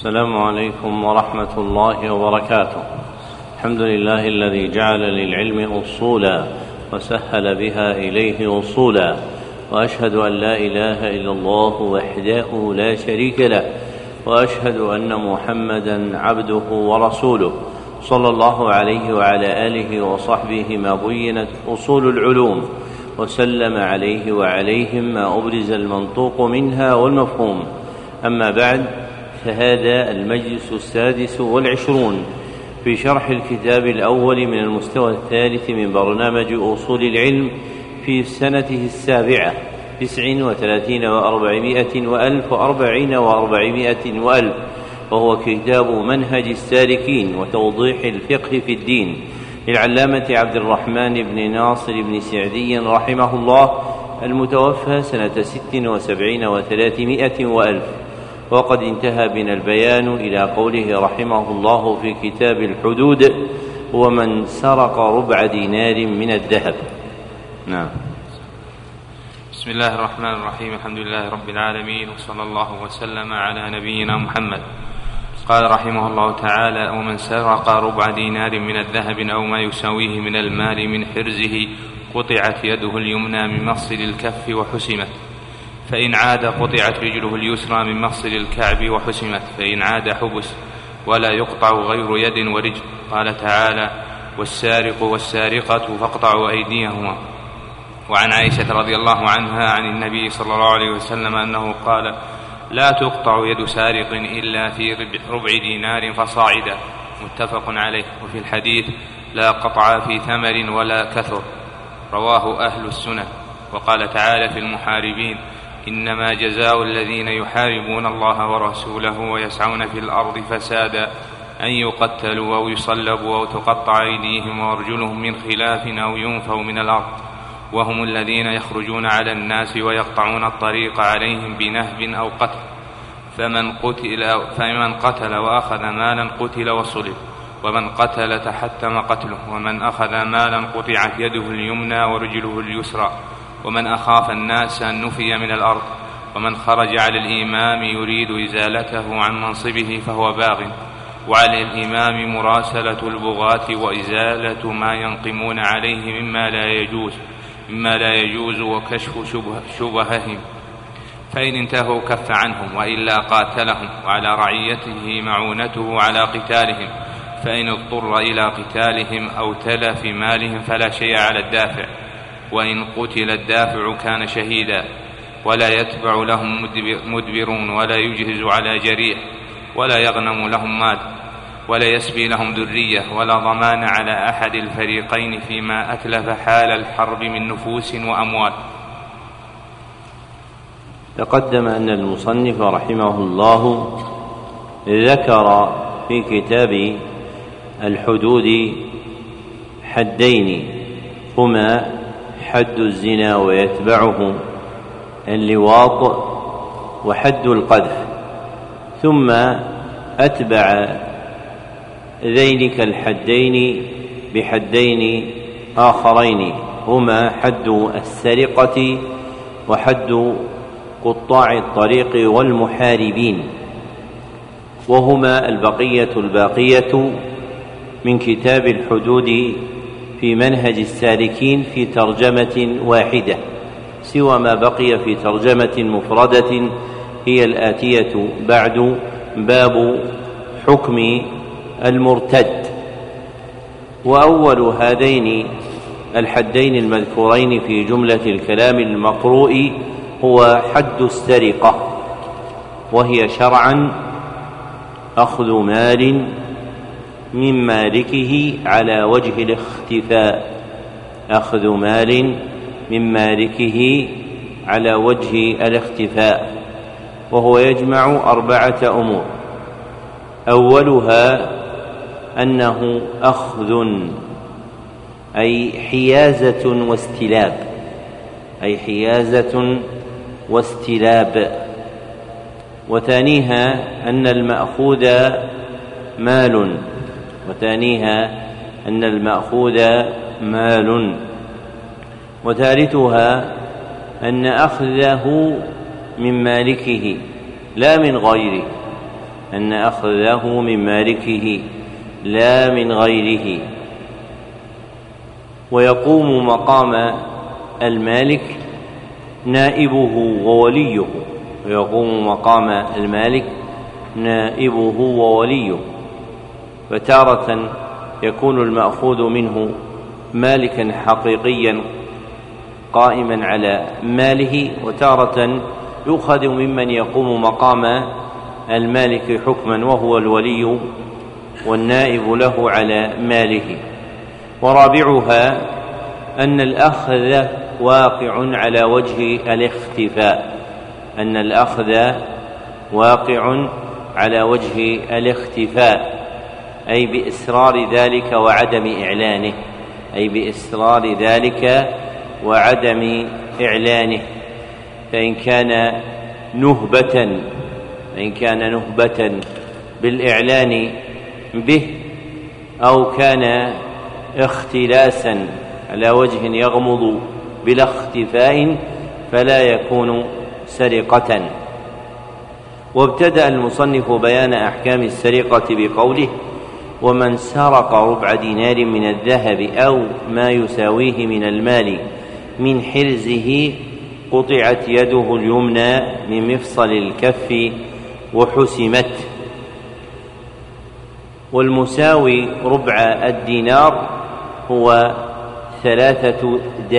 السلام عليكم ورحمة الله وبركاته. الحمد لله الذي جعل للعلم أصولا وسهل بها إليه وصولا، وأشهد أن لا إله إلا الله وحده لا شريك له، وأشهد أن محمدا عبده ورسوله صلى الله عليه وعلى آله وصحبه ما بينت أصول العلوم، وسلم عليه وعليهم ما أبرز المنطوق منها والمفهوم. أما بعد، فهذا المجلس 26 في شرح الكتاب الأول من المستوى الثالث من برنامج أصول العلم في سنته 7 39 و400 وألف و40 و400 وألف، وهو كتاب منهج السالكين وتوضيح الفقه في الدين للعلامة عبد الرحمن بن ناصر بن سعدي رحمه الله، المتوفى سنة 76 و300 وألف. وقد انتهى بنا البيان إلى قوله رحمه الله في كتاب الحدود: ومن سرق ربع دينار من الذهب. نعم. بسم الله الرحمن الرحيم. الحمد لله رب العالمين، وصلى الله وسلم على نبينا محمد. قال رحمه الله تعالى: ومن سرق ربع دينار من الذهب أو ما يساويه من المال من حرزه قطعت يده اليمنى من مفصل الكف وحسمت، فإن عاد قطعت رجله اليسرى من مفصل الكعب وحسمت، فإن عاد حبس، ولا يقطع غير يد ورجل. قال تعالى: والسارق والسارقة فاقطعوا أيديهما. وعن عائشة رضي الله عنها عن النبي صلى الله عليه وسلم أنه قال: لا تقطع يد سارق إلا في ربع دينار فصاعدا. متفق عليه. وفي الحديث: لا قطع في ثمر ولا كثر. رواه أهل السنن. وقال تعالى في المحاربين: إنما جزاء الذين يحاربون الله ورسوله ويسعون في الأرض فسادا أن يقتلوا أو يصلبوا أو تقطع أيديهم وأرجلهم من خلاف أو ينفوا من الأرض، وهم الذين يخرجون على الناس ويقطعون الطريق عليهم بنهب أو قتل، فمن قتل وأخذ مالا قتل وصلب، ومن قتل تحتم قتله، ومن أخذ مالا قطعت يده اليمنى ورجله اليسرى، ومن أخاف الناس نفي من الأرض، ومن خرج على الإمام يريد إزالته عن منصبه فهو باغ، وعلى الإمام مراسلة البغاة وإزالة ما ينقمون عليه مما لا يجوز وكشف شبههم، فإن انتهوا كف عنهم، وإلا قاتلهم، وعلى رعيته معونته على قتالهم، فإن اضطر إلى قتالهم أو تلف مالهم فلا شيء على الدافع، وإن قتل الدافع كان شهيدا، ولا يتبع لهم مدبرون، ولا يجهز على جريح، ولا يغنم لهم مال، ولا يسبي لهم ذرية، ولا ضمان على أحد الفريقين فيما أتلف حال الحرب من نفوس وأموال. تقدم أن المصنف رحمه الله ذكر في كتاب الحدود حدين، هما حد الزنا ويتبعه اللواط، وحد القذف، ثم أتبع ذلك الحدين بحدين آخرين، هما حد السرقة وحد قطاع الطريق والمحاربين، وهما الباقية من كتاب الحدود في منهج السالكين في ترجمة واحدة، سوى ما بقي في ترجمة مفردة هي الآتية بعد: باب حكم المرتد. وأول هذين الحدين المذكورين في جملة الكلام المقروء هو حد السرقة، وهي شرعا أخذ مال من مالكه على وجه الاختفاء، أخذ مال من مالكه على وجه الاختفاء، وهو يجمع 4 أمور: أولها أنه أخذ أي حيازة واستلاب، وثانيها أن المأخوذ مال، وثالثها أن أخذه من مالكه لا من غيره، أن أخذه من مالكه لا من غيره. ويقوم مقام المالك نائبه ووليه، ويقوم مقام المالك نائبه ووليه. فتارة يكون المأخوذ منه مالكا حقيقيا قائما على ماله، وتارة يؤخذ ممن يقوم مقام المالك حكما وهو الولي والنائب له على ماله. ورابعها أن الأخذ واقع على وجه الاختفاء، أن الأخذ واقع على وجه الاختفاء، أي بإسرار ذلك وعدم إعلانه، أي بإسرار ذلك وعدم إعلانه. فإن كان نهبة بالإعلان به، أو كان اختلاسا على وجه يغمض بلا اختفاء، فلا يكون سرقة. وابتدأ المصنف بيان أحكام السرقة بقوله: ومن سرق ربع دينار من الذهب أو ما يساويه من المال من حرزه قطعت يده اليمنى من مفصل الكف وحسمت. والمساوي ربع الدينار هو 3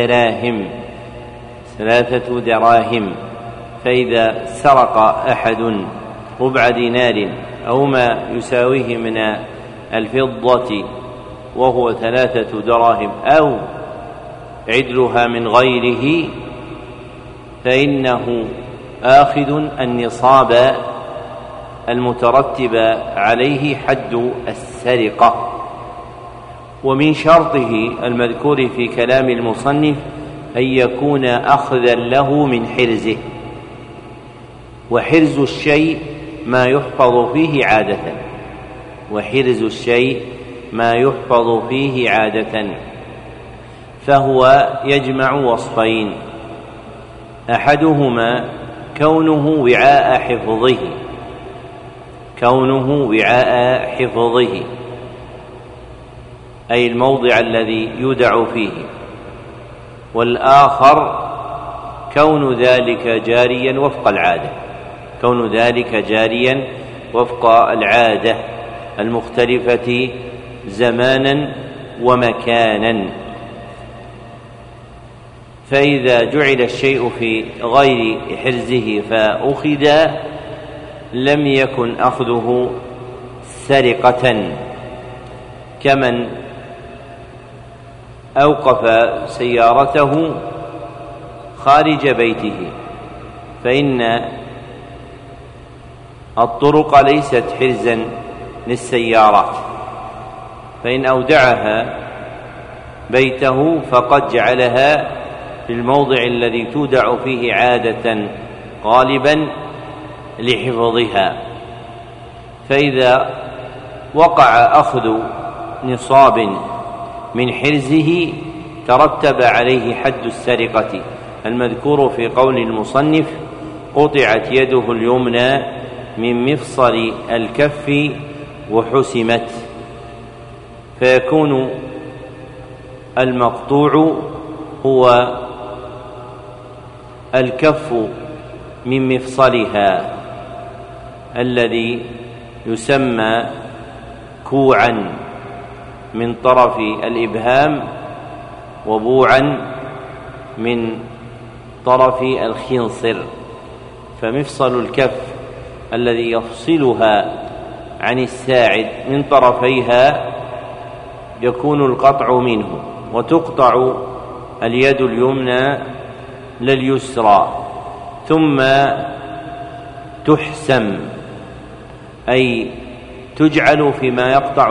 دراهم. فإذا سرق أحد ربع دينار أو ما يساويه من الفضة وهو 3 دراهم أو عدلها من غيره، فإنه آخذ النصاب المترتب عليه حد السرقة. ومن شرطه المذكور في كلام المصنف أن يكون أخذا له من حرزه. وحرز الشيء ما يحفظ فيه عادة، فهو يجمع وصفين: أحدهما كونه وعاء حفظه، أي الموضع الذي يودع فيه. والآخر كون ذلك جاريا وفق العادة المختلفة زمانا ومكانا. فإذا جعل الشيء في غير حرزه فأخذ لم يكن أخذه سرقة، كمن أوقف سيارته خارج بيته، فإن الطرق ليست حرزا للسيارات، فإن أودعها بيته فقد جعلها في الموضع الذي تودع فيه عادة غالبا لحفظها. فإذا وقع أخذ نصاب من حرزه ترتب عليه حد السرقة المذكور في قول المصنف: قطعت يده اليمنى من مفصل الكف وحسمت. فيكون المقطوع هو الكف من مفصلها الذي يسمى كوعا من طرف الإبهام، وبوعا من طرف الخنصر. فمفصل الكف الذي يفصلها عن الساعد من طرفيها يكون القطع منه، وتقطع اليد اليمنى لليسرى، ثم تحسم، أي تجعل فيما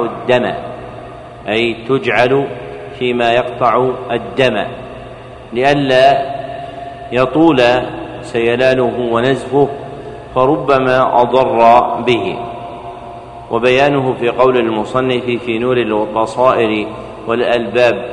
يقطع الدم، لئلا يطول سيلانه ونزفه فربما أضر به. وبيانه في قول المصنف في نور البصائر والألباب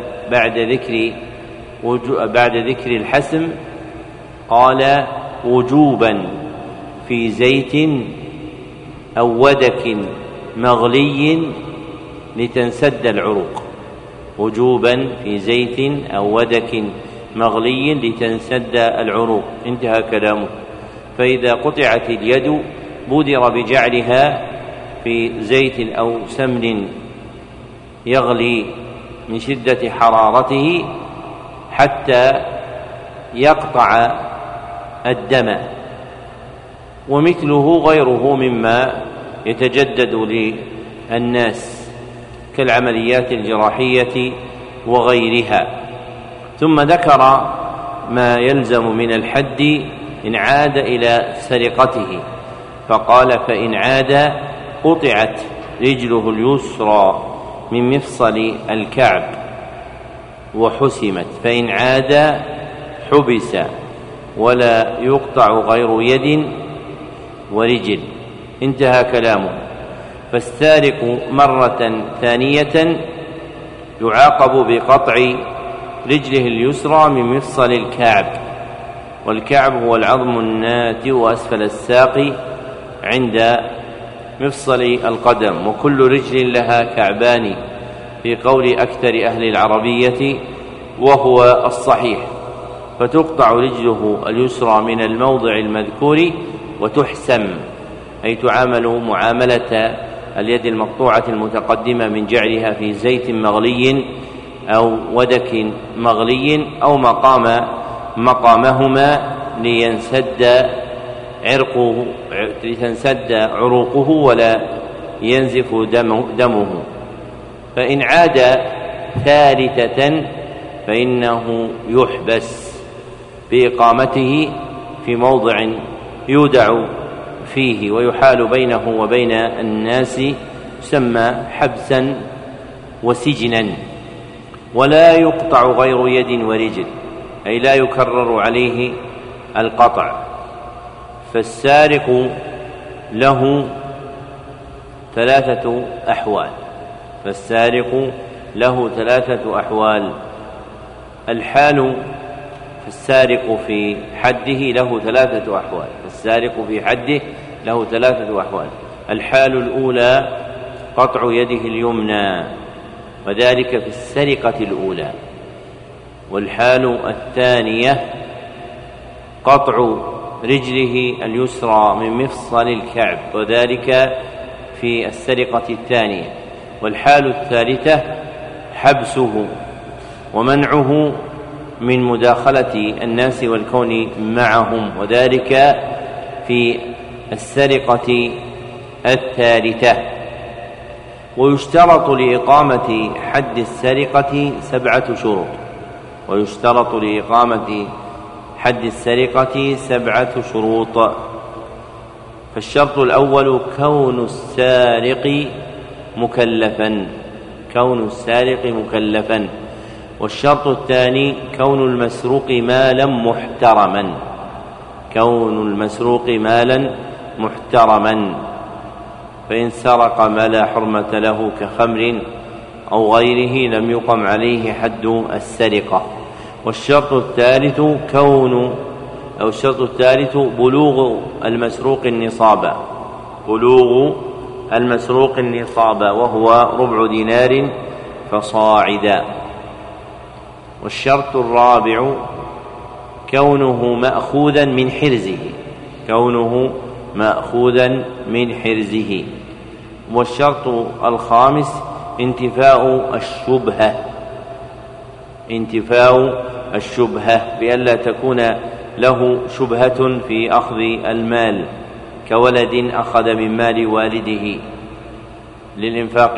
بعد ذكر الحسم قال: وجوبا في زيت أو ودك مغلي لتنسد العروق، وجوبا في زيت أو ودك مغلي لتنسد العروق، انتهى كلامه. فإذا قطعت اليد بودر بجعلها في زيت أو سمن يغلي من شدة حرارته حتى يقطع الدم، ومثله غيره مما يتجدد للناس كالعمليات الجراحية وغيرها. ثم ذكر ما يلزم من الحد إن عاد إلى سرقته، فقال: فإن عاد قطعت رجله اليسرى من مفصل الكعب وحسمت، فإن عاد حبس ولا يقطع غير يد ورجل، انتهى كلامه. فالسارق مرة ثانية يعاقب بقطع رجله اليسرى من مفصل الكعب، والكعب هو العظم الناتئ أسفل الساق عند مفصل القدم، وكل رجل لها كعبان في قول أكثر أهل العربية وهو الصحيح. فتقطع رجله اليسرى من الموضع المذكور وتحسم، أي تعامل معاملة اليد المقطوعة المتقدمة من جعلها في زيت مغلي أو ودك مغلي أو مقامهما لتنسد عروقه ولا ينزف دمه. فإن عاد ثالثة فإنه يحبس بإقامته في موضع يودع فيه ويحال بينه وبين الناس، يسمى حبسا وسجنا. ولا يقطع غير يد ورجل، أي لا يكرر عليه القطع. فالسارق له ثلاثة أحوال. الحال فالسارق في حده له ثلاثة أحوال. الحال الأولى قطع يده اليمنى، وذلك في السرقة الأولى. والحال الثانية قطع رجله اليسرى من مفصل الكعب، وذلك في السرقة الثانية. والحال الثالثة حبسه ومنعه من مداخلة الناس والكون معهم، وذلك في السرقة الثالثة. ويشترط لإقامة حد السرقة 7 شروط. فالشرط الأول كون السارق مكلفا، والشرط الثاني كون المسروق مالا محترما، فإن سرق ما لا حرمة له كخمر أو غيره لم يقم عليه حد السرقة. والشرط الثالث بلوغ المسروق النصاب، وهو 4 دينار فصاعدا. والشرط الرابع كونه مأخوذا من حرزه. والشرط الخامس انتفاء الشبهة بألا تكون له شبهة في أخذ المال، كولد أخذ من مال والده للإنفاق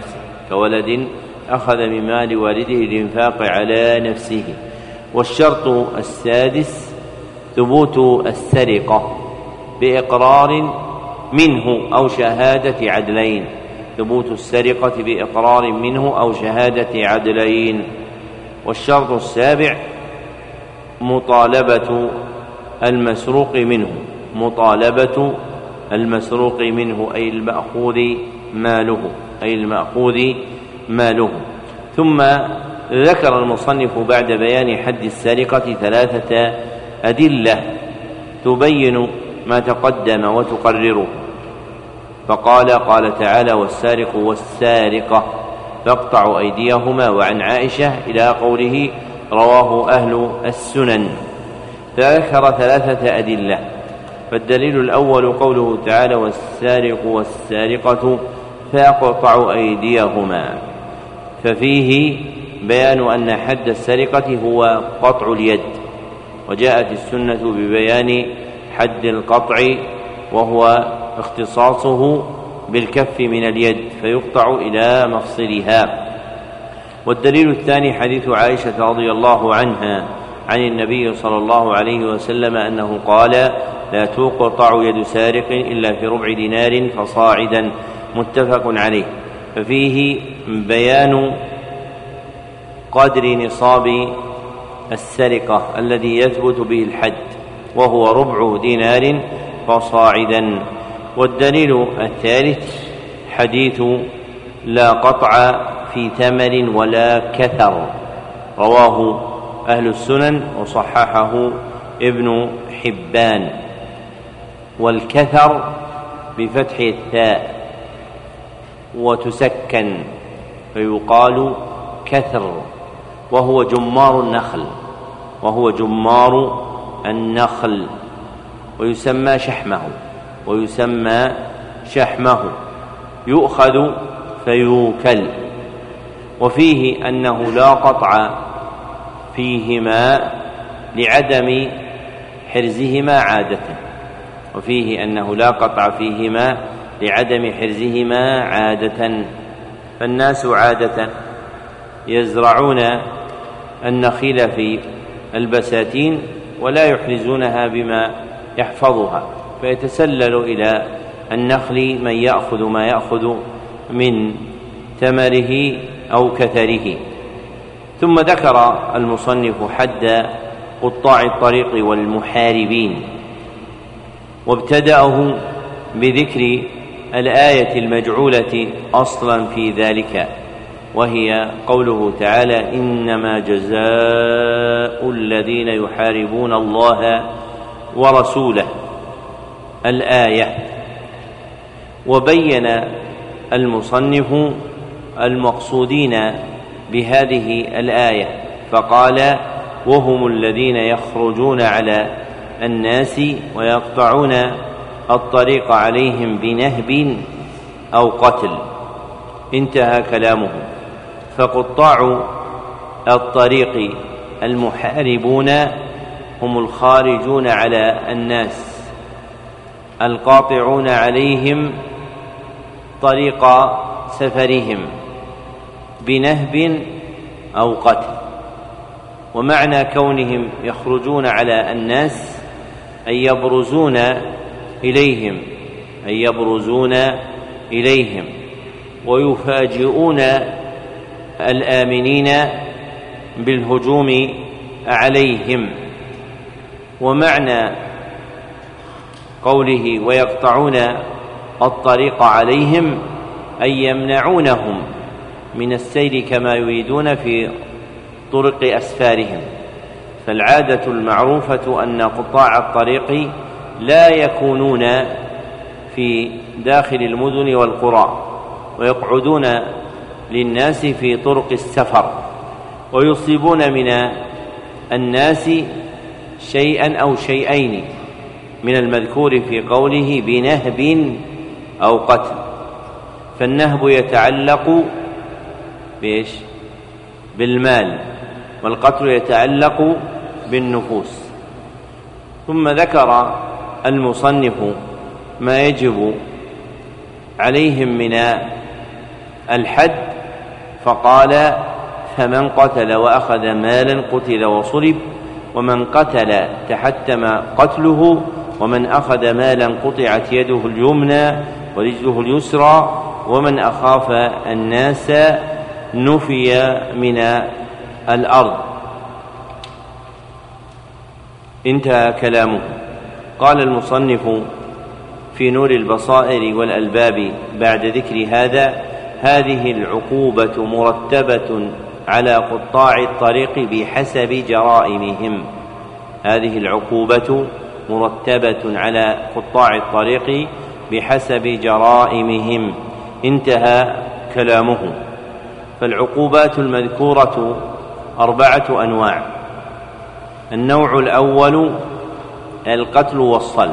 على نفسه. والشرط السادس ثبوت السرقة بإقرار منه أو شهادة عدلين. والشرط السابع مطالبة المسروق منه أي المأخوذ ماله. ثم ذكر المصنف بعد بيان حد السرقة 3 أدلة تبين ما تقدم وتقرره. فقال: قال تعالى: والسارق والسارقة فاقطعوا أيديهما. وعن عائشة إلى قوله رواه أهل السنن. فذكر 3 أدلة. فالدليل الأول قوله تعالى: والسارق والسارقة فاقطعوا أيديهما، ففيه بيان أن حد السرقة هو قطع اليد، وجاءت السنة ببيان حد القطع وهو اختصاصه بالكف من اليد فيقطع إلى مفصلها. والدليل الثاني حديث عائشة رضي الله عنها عن النبي صلى الله عليه وسلم أنه قال: لا تقطع يد سارق إلا في ربع دينار فصاعدا، متفق عليه. ففيه بيان قدر نصاب السرقة الذي يثبت به الحد، وهو ربع دينار فصاعدا. والدليل الثالث حديث لا قطع في ثمر ولا كثر، رواه أهل السنن وصححه ابن حبان. والكثر بفتح الثاء وتسكن فيقال كثر، وهو جمار النخل ويسمى شحمه يؤخذ فيوكل. وفيه أنه لا قطع فيهما لعدم حرزهما عادة. فالناس عادة يزرعون النخيل في البساتين ولا يحرزونها بما يحفظها، فيتسلل إلى النخل من يأخذ ما يأخذ من ثمره أو كثره. ثم ذكر المصنف حد قطاع الطريق والمحاربين، وابتدأه بذكر الآية المجعولة أصلا في ذلك، وهي قوله تعالى: إنما جزاء الذين يحاربون الله ورسوله، الآية. وبين المصنف المقصودين بهذه الآية فقال: وهم الذين يخرجون على الناس ويقطعون الطريق عليهم بنهب أو قتل. انتهى كلامه. فقطاع الطريق المحاربون هم الخارجون على الناس القاطعون عليهم طريق سفرهم بنهب أو قتل. ومعنى كونهم يخرجون على الناس أي يبرزون إليهم ويفاجئون الآمنين بالهجوم عليهم. ومعنى قوله ويقطعون الطريق عليهم أي يمنعونهم من السير كما يريدون في طرق أسفارهم. فالعادة المعروفة أن قطاع الطريق لا يكونون في داخل المدن والقرى، ويقعدون للناس في طرق السفر، ويصيبون من الناس شيئا أو شيئين من المذكور في قوله بنهب أو قتل. فالنهب يتعلق بالمال، والقتل يتعلق بالنفوس. ثم ذكر المصنف ما يجب عليهم من الحد فقال: فمن قتل وأخذ مالا قتل وصلب، ومن قتل تحتم قتله، ومن أخذ مالا قطعت يده اليمنى ورجله اليسرى، ومن أخاف الناس نفي من الأرض. انتهى كلامه. قال المصنف في نور البصائر والألباب بعد ذكر هذا: هذه العقوبة مرتبة على قطاع الطريق بحسب جرائمهم. هذه العقوبة مرتبة على قطاع الطريق بحسب جرائمهم. انتهى كلامه. فالعقوبات المذكورة 4 أنواع. النوع الأول القتل والصلب،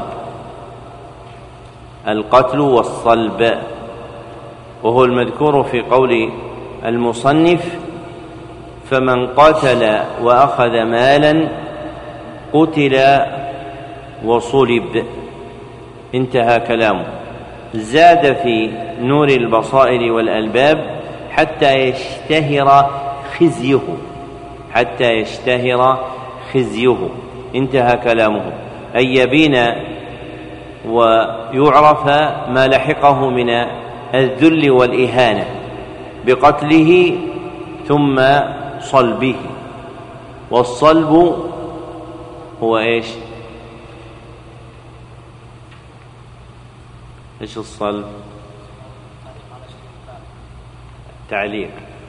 القتل والصلب، وهو المذكور في قول المصنف: فمن قتل وأخذ مالا قتل وصلب. انتهى كلامه. زاد في نور البصائر والألباب: حتى يشتهر خزيه، حتى يشتهر خزيه. انتهى كلامه، أن يبين ويعرف ما لحقه من الذل والإهانة بقتله ثم صلبه. والصلب هو ايش الصلب؟ تعليق.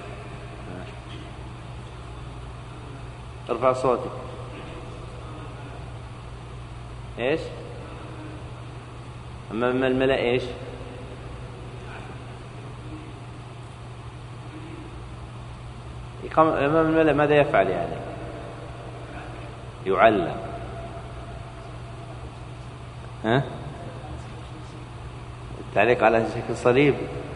ارفع صوتك. ايش امام الملأ؟ ايش امام الملأ؟ ماذا يفعل يعني؟ يعلق. ها؟ التعليق على شكل صليب.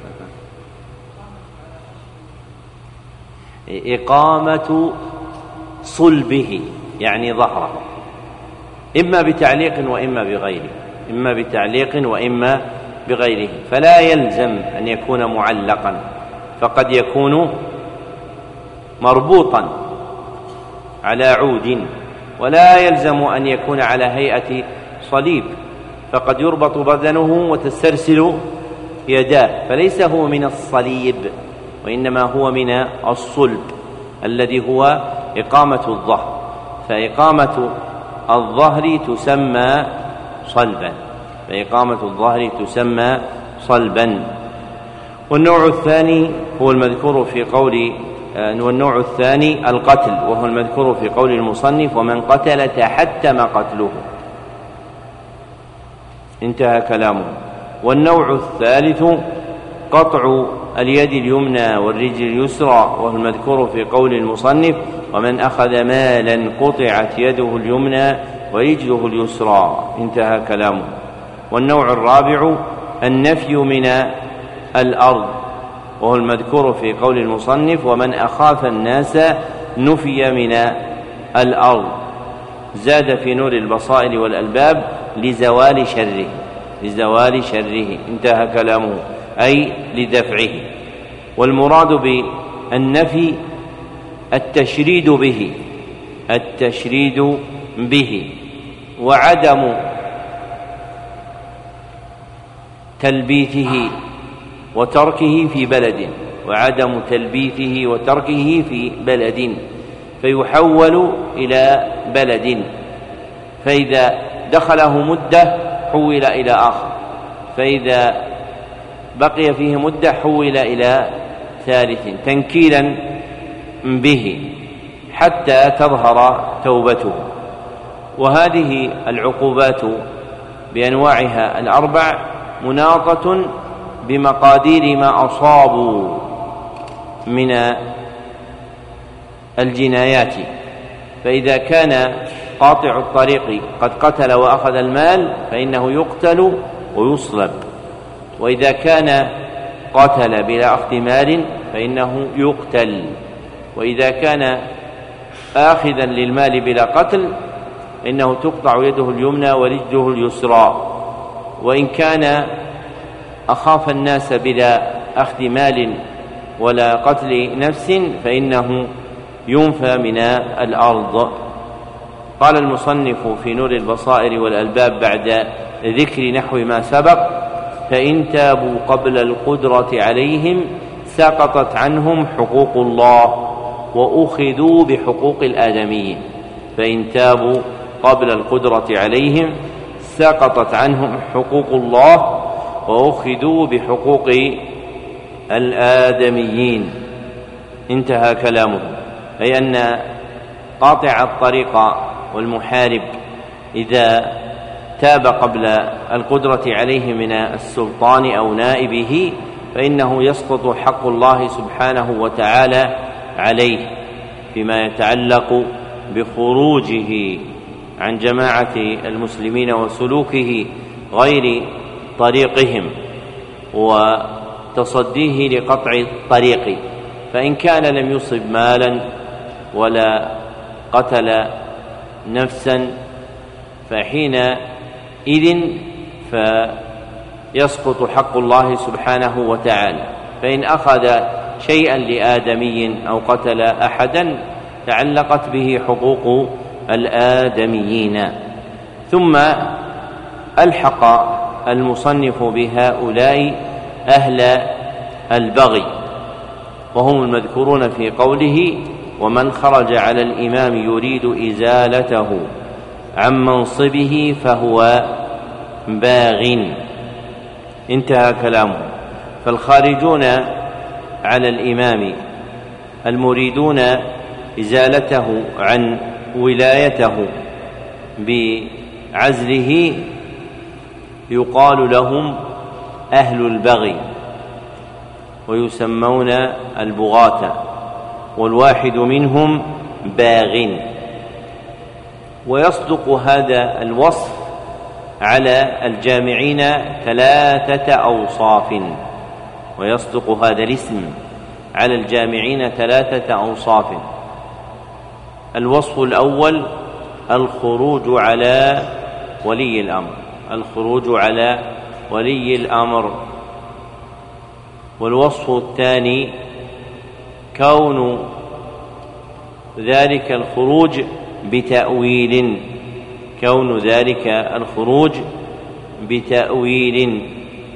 إقامة صلبه يعني ظهره، إما بتعليق وإما بغيره، إما بتعليق وإما بغيره. فلا يلزم أن يكون معلقا، فقد يكون مربوطا على عود، ولا يلزم أن يكون على هيئة صليب، فقد يربط بدنه وتسترسل يداه، فليس هو من الصليب وإنما هو من الصلب الذي هو إقامة الظهر. فإقامة الظهر تسمى صلبا، فإقامة الظهر تسمى صلبا. والنوع الثاني هو المذكور في قول والنوع الثاني القتل، وهو المذكور في قول المصنف: ومن قتل تحتم قتله. انتهى كلامه. والنوع الثالث قطع اليد اليمنى والرجل اليسرى، وهو المذكور في قول المصنف: ومن أخذ مالا قطعت يده اليمنى ورجله اليسرى. انتهى كلامه. والنوع الرابع النفي من الأرض، وهو المذكور في قول المصنف: ومن أخاف الناس نفي من الأرض. زاد في نور البصائر والألباب: لزوال شره، لزوال شره. انتهى كلامه، أي لدفعه. والمراد بالنفي التشريد به، التشريد به، وعدم تلبيته وتركه في بلد، وعدم تلبيته وتركه في بلد، فيحول إلى بلد، فإذا دخله مدة حول إلى آخر، فإذا بقي فيه مدة حول إلى ثالث، تنكيلا به حتى تظهر توبته. وهذه العقوبات بأنواعها 4 مناطة بمقادير ما أصابوا من الجنايات. فإذا كان قاطع الطريق قد قتل وأخذ المال فإنه يقتل ويصلب، وإذا كان قتل بلا أخذ مال فإنه يقتل، وإذا كان آخذا للمال بلا قتل فإنه تقطع يده اليمنى ورجله اليسرى. وإن كان أخاف الناس بلا أخذ مال ولا قتل نفس فإنه ينفى من الأرض. قال المصنف في نور البصائر والألباب بعد ذكر نحو ما سبق: فإن تابوا قبل القدرة عليهم سقطت عنهم حقوق الله وأخذوا بحقوق الآدميين. فإن تابوا قبل القدرة عليهم سقطت عنهم حقوق الله وأخذوا بحقوق الآدميين. انتهى كلامه، أي أن قاطع الطريق والمحارب إذا تاب قبل القدرة عليه من السلطان أو نائبه فإنه يسقط حق الله سبحانه وتعالى عليه فيما يتعلق بخروجه عن جماعة المسلمين وسلوكه غير طريقهم وتصديه لقطع الطريق. فإن كان لم يصب مالا ولا قتل نفسا فحينئذ فيسقط حق الله سبحانه وتعالى. فإن أخذ شيئا لآدمي أو قتل أحدا تعلقت به حقوق الآدميين. ثم ألحق المصنف بهؤلاء أهل البغي وهم المذكورون في قوله: ومن خرج على الإمام يريد إزالته عن منصبه فهو باغ. انتهى كلامه. فالخارجون على الإمام المريدون إزالته عن ولايته بعزله يقال لهم أهل البغي ويسمون البغاة، والواحد منهم باغ. ويصدق هذا الوصف على الجامعين 3 أوصاف، ويصدق هذا الاسم على الجامعين 3 أوصاف. الوصف الأول الخروج على ولي الأمر، الخروج على ولي الأمر. والوصف الثاني كون ذلك الخروج بتأويل، كون ذلك الخروج بتأويل.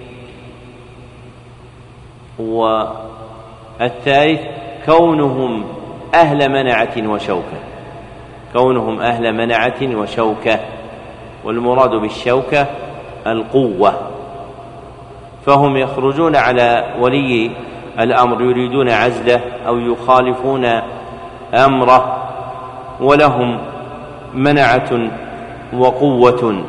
والثالث كونهم أهل منعة وشوكة، كونهم أهل منعة وشوكة، والمراد بالشوكة القوة. فهم يخرجون على ولي الأمر يريدون عزله أو يخالفون أمره ولهم منعة وقوة،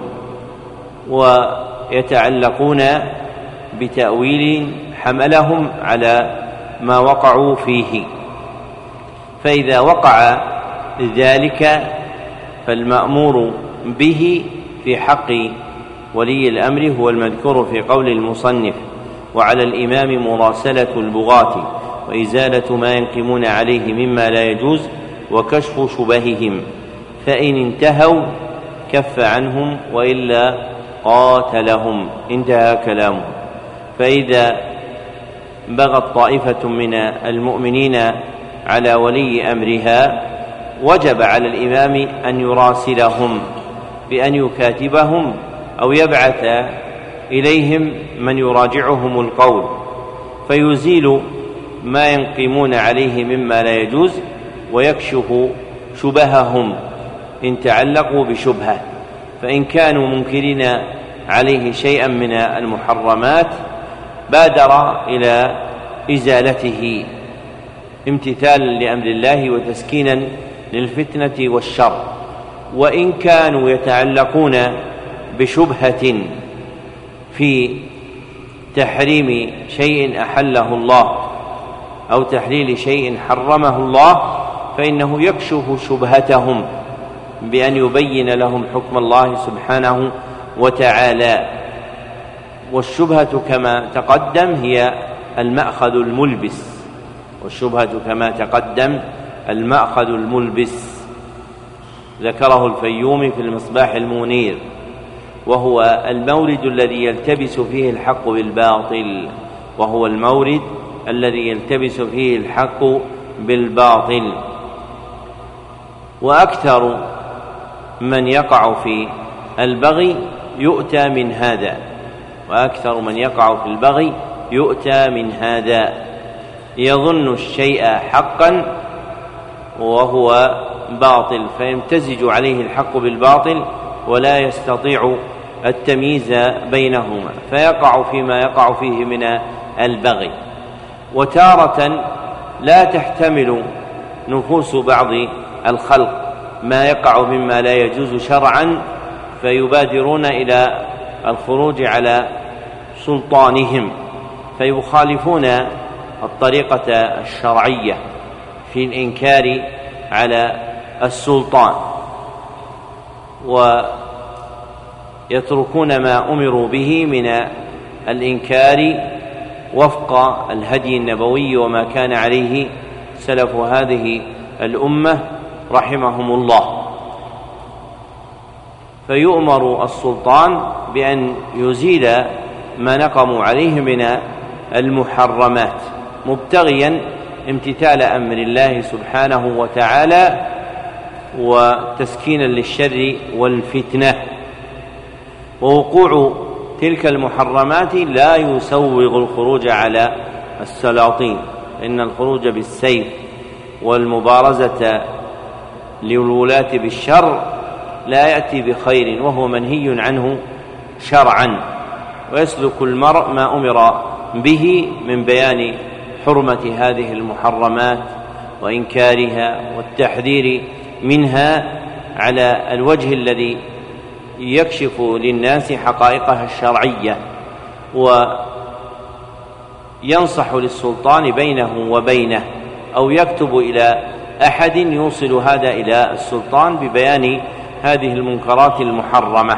ويتعلقون بتأويل حملهم على ما وقعوا فيه. فإذا وقع ذلك فالمأمور به في حق ولي الأمر هو المذكور في قول المصنف: وعلى الإمام مراسلة البغاة وإزالة ما ينقمون عليه مما لا يجوز وكشف شبههم، فإن انتهوا كف عنهم وإلا قاتلهم. انتهى كلامه. فإذا بغت طائفة من المؤمنين على ولي أمرها وجب على الإمام أن يراسلهم بأن يكاتبهم أو يبعث إليهم من يراجعهم القول فيزيل ما ينقمون عليه مما لا يجوز ويكشف شبههم إن تعلقوا بشبهة. فإن كانوا منكرين عليه شيئا من المحرمات بادر إلى إزالته امتثالا لأمر الله وتسكينا للفتنة والشر. وإن كانوا يتعلقون بشبهة في تحريم شيء أحله الله أو تحليل شيء حرمه الله فإنه يكشف شبهتهم بأن يبين لهم حكم الله سبحانه وتعالى. والشبهة كما تقدم هي المأخذ الملبس، والشبهة كما تقدم المأخذ الملبس، ذكره الفيومي في المصباح المنير، وهو المورد الذي يلتبس فيه الحق بالباطل، وهو المورد الذي يلتبس فيه الحق بالباطل. وأكثر من يقع في البغي يؤتى من هذا، وأكثر من يقع في البغي يؤتى من هذا، يظن الشيء حقا وهو باطل فيمتزج عليه الحق بالباطل ولا يستطيع التمييز بينهما فيقع فيما يقع فيه من البغي. وتارة لا تحتمل نفوس بعض الخلق ما يقع مما لا يجوز شرعا فيبادرون إلى الخروج على سلطانهم، فيخالفون الطريقة الشرعية في الإنكار على السلطان، ويتركون ما أمروا به من الإنكار وفق الهدي النبوي وما كان عليه سلف هذه الأمة رحمهم الله. فيؤمر السلطان بأن يزيل ما نقموا عليه من المحرمات مبتغيا امتثال أمر الله سبحانه وتعالى وتسكينا للشر والفتنة. ووقوع تلك المحرمات لا يسوغ الخروج على السلاطين، إن الخروج بالسيف والمبارزة للولاة بالشر لا يأتي بخير، وهو منهي عنه شرعا، ويسلك المرء ما أمر به من بيان حرمة هذه المحرمات وإنكارها والتحذير منها على الوجه الذي يكشف للناس حقائقها الشرعية، وينصح للسلطان بينه وبينه، أو يكتب إلى أحد يوصل هذا إلى السلطان ببيان هذه المنكرات المحرمة.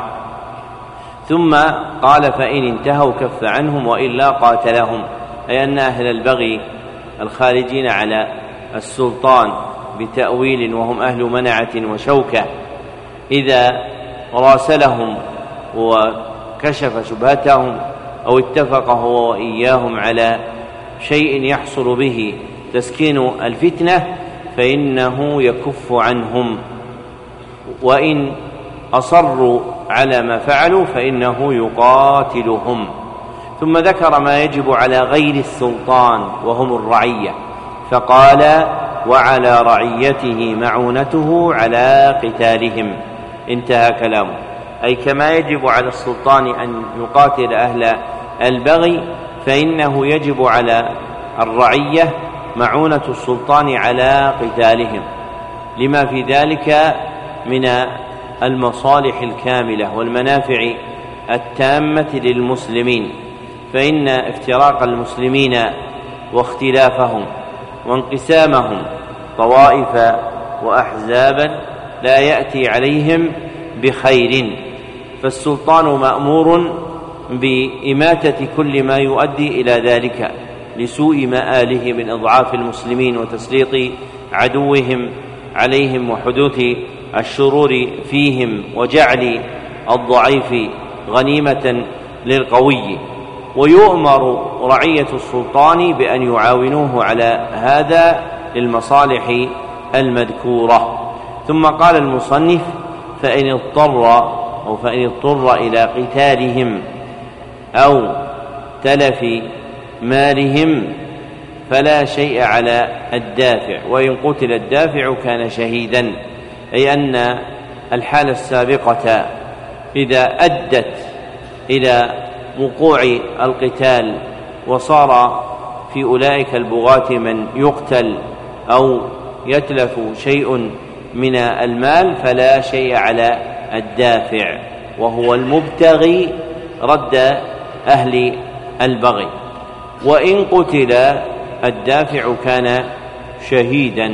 ثم قال: فإن انتهوا كف عنهم وإلا قاتلهم، أي أن أهل البغي الخارجين على السلطان بتأويل وهم أهل منعة وشوكة إذا راسلهم وكشف شبهتهم أو اتفق هو وإياهم على شيء يحصل به تسكين الفتنة فإنه يكف عنهم، وإن أصروا على ما فعلوا فإنه يقاتلهم. ثم ذكر ما يجب على غير السلطان وهم الرعية، فقال: وعلى رعيته معونته على قتالهم. انتهى كلامه. أي كما يجب على السلطان أن يقاتل أهل البغي، فإنه يجب على الرعية معونة السلطان على قتالهم، لما في ذلك من المصالح الكاملة والمنافع التامة للمسلمين. فإن افتراق المسلمين واختلافهم وانقسامهم طوائف وأحزابا لا يأتي عليهم بخير، فالسلطان مأمور بإماتة كل ما يؤدي إلى ذلك لسوء مآله من إضعاف المسلمين وتسليط عدوهم عليهم وحدوث الشرور فيهم وجعل الضعيف غنيمة للقوي. ويؤمر رعية السلطان بأن يعاونوه على هذا للمصالح المذكورة. ثم قال المصنف: فإن اضطر إلى قتالهم أو تلف مالهم فلا شيء على الدافع، وإن قتل الدافع كان شهيدا. أي أن الحالة السابقة إذا أدت إلى وقوع القتال وصار في أولئك البغاة من يقتل أو يتلف شيء من المال فلا شيء على الدافع، وهو المبتغي رد أهل البغي. وإن قتل الدافع كان شهيدا،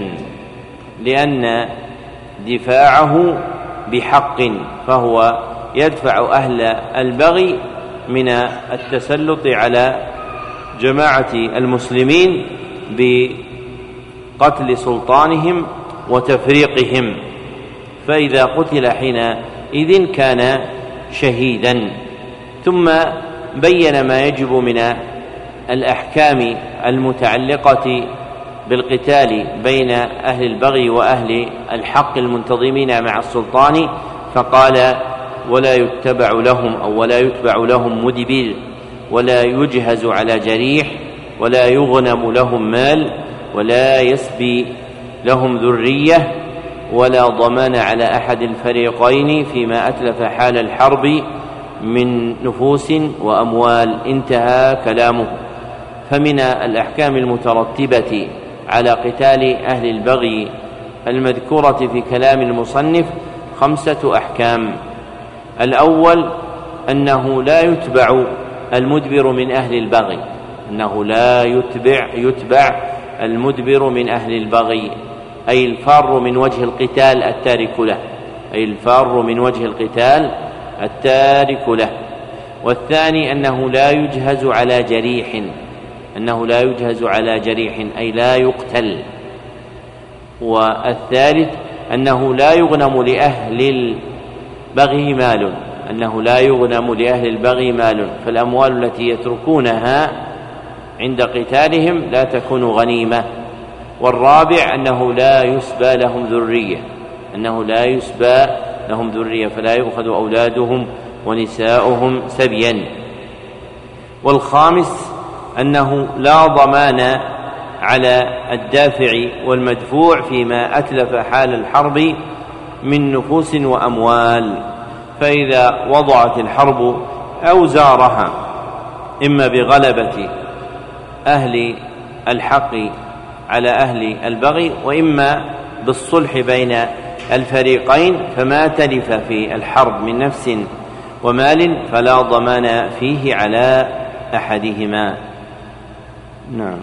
لأن دفاعه بحق، فهو يدفع أهل البغي من التسلط على جماعة المسلمين بقتل سلطانهم وتفريقهم، فإذا قتل حينئذ كان شهيدا. ثم بين ما يجب من الأحكام المتعلقة بالقتال بين أهل البغي وأهل الحق المنتظمين مع السلطان، فقال: ولا يتبع لهم أو ولا يتبع لهم مدبر، ولا يجهز على جريح، ولا يغنم لهم مال، ولا يسبي لهم ذرية، ولا ضمان على أحد الفريقين فيما أتلف حال الحرب من نفوس وأموال. انتهى كلامه. فمن الأحكام المترتبة على قتال أهل البغي المذكورة في كلام المصنف 5 أحكام. الأول أنه لا يتبع المدبر من أهل البغي، أنه لا يتبع المدبر من أهل البغي، أي الفار من وجه القتال التارك له، أي الفار من وجه القتال التارك له. والثاني أنه لا يجهز على جريح، أنه لا يجهز على جريح أي لا يقتل. والثالث أنه لا يغنم لأهل البغي مال، أنه لا يغنم لأهل البغي مال، فالأموال التي يتركونها عند قتالهم لا تكون غنيمة. والرابع أنه لا يسبى لهم ذرية، أنه لا يسبى لهم ذرية، فلا يؤخذ أولادهم ونساؤهم سبيا. والخامس أنه لا ضمان على الدافع والمدفوع فيما أتلف حال الحرب من نفوس وأموال، فإذا وضعت الحرب أوزارها إما بغلبة أهل الحق على أهل البغي وإما بالصلح بين الفريقين، فما تلف في الحرب من نفس ومال فلا ضمان فيه على أحدهما. نعم.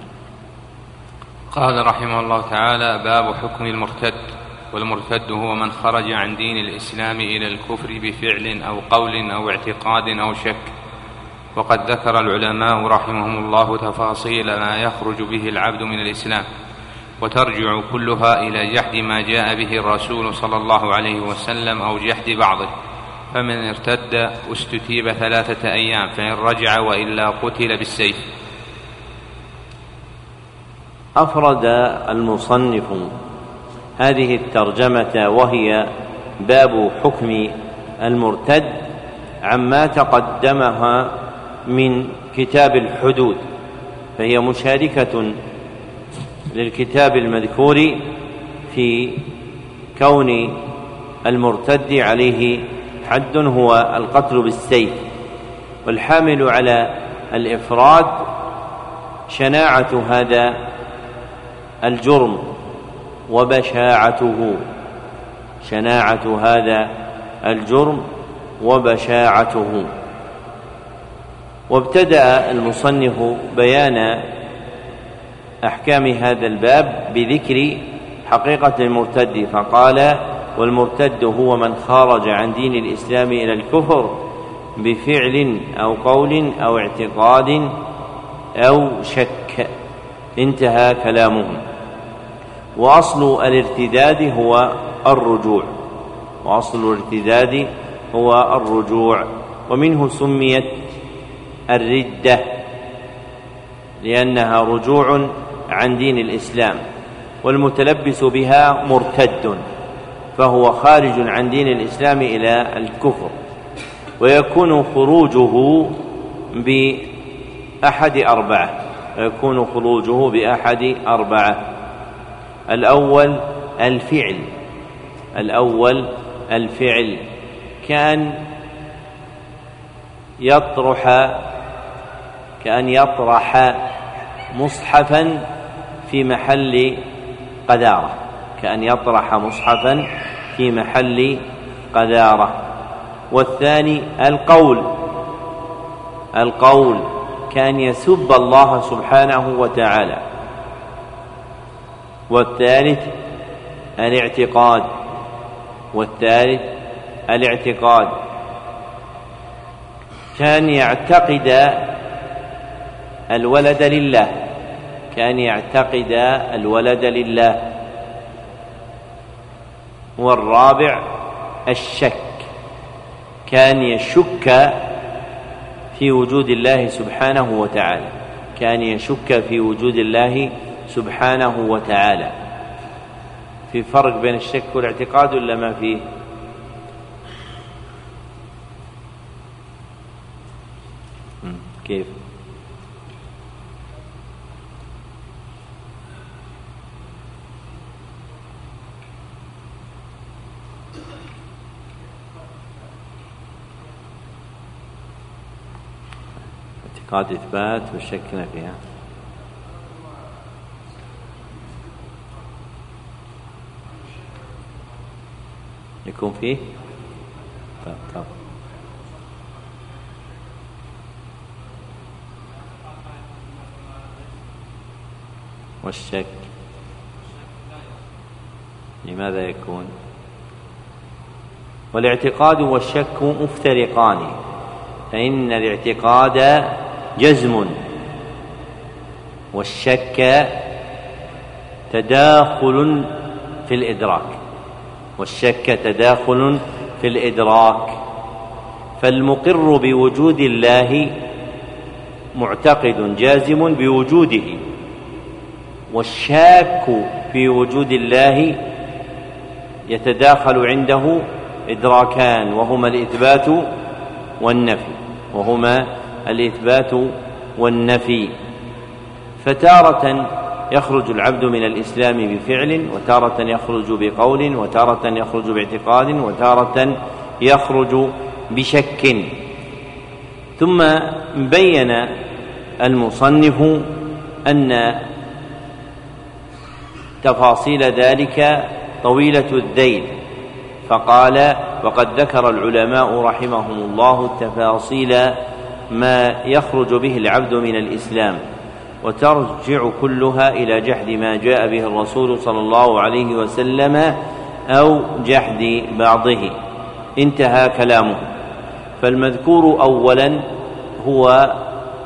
قال رحمه الله تعالى: باب حكم المرتد. والمرتد هو من خرج عن دين الإسلام إلى الكفر بفعل أو قول أو اعتقاد أو شك. وقد ذكر العلماء رحمهم الله تفاصيل ما يخرج به العبد من الإسلام، وترجع كلها إلى جحد ما جاء به الرسول صلى الله عليه وسلم أو جحد بعضه. فمن ارتد استتيب 3 أيام، فإن رجع وإلا قتل بالسيف. أفرد المصنف هذه الترجمة وهي باب حكم المرتد عما تقدمها من كتاب الحدود، فهي مشاركة للكتاب المذكور في كون المرتد عليه حد هو القتل بالسيف. والحامل على الإفراد شناعة هذا الجرم وبشاعته، شناعة هذا الجرم وبشاعته. وابتدأ المصنف بيان أحكام هذا الباب بذكر حقيقة المرتد، فقال: والمرتد هو من خرج عن دين الإسلام إلى الكفر بفعل أو قول أو اعتقاد أو شك. انتهى كلامه. وأصل الارتداد هو الرجوع، وأصل الارتداد هو الرجوع، ومنه سميت الردة لأنها رجوع عن دين الإسلام. والمتلبس بها مرتد، فهو خارج عن دين الإسلام إلى الكفر. ويكون خروجه بأحد أربعة. الأول الفعل، كأن يطرح مصحفا في محل قذارة، كأن يطرح مصحفا في محل قذارة. والثاني القول، كأن يسب الله سبحانه وتعالى. والثالث الاعتقاد، كان يعتقد الولد لله. والرابع الشك، كان يشك في وجود الله سبحانه وتعالى. في فرق بين الشك والاعتقاد ولا ما فيه؟ كيف؟ اعتقاد إثبات والشك نفيها. يكون فيه والشك لماذا يكون؟ والاعتقاد والشك مفترقان، فإن الاعتقاد جزم والشك تداخل في الإدراك، والشك تداخل في الإدراك. فالمقر بوجود الله معتقد جازم بوجوده، والشاك في وجود الله يتداخل عنده إدراكان، وهما الإثبات والنفي. فتارة يخرج العبد من الإسلام بفعل، وتارة يخرج بقول، وتارة يخرج باعتقاد، وتارة يخرج بشك. ثم بين المصنف أن تفاصيل ذلك طويلة الذيل، فقال: وقد ذكر العلماء رحمهم الله تفاصيل ما يخرج به العبد من الإسلام، وترجع كلها إلى جحد ما جاء به الرسول صلى الله عليه وسلم أو جحد بعضه. انتهى كلامه. فالمذكور أولا هو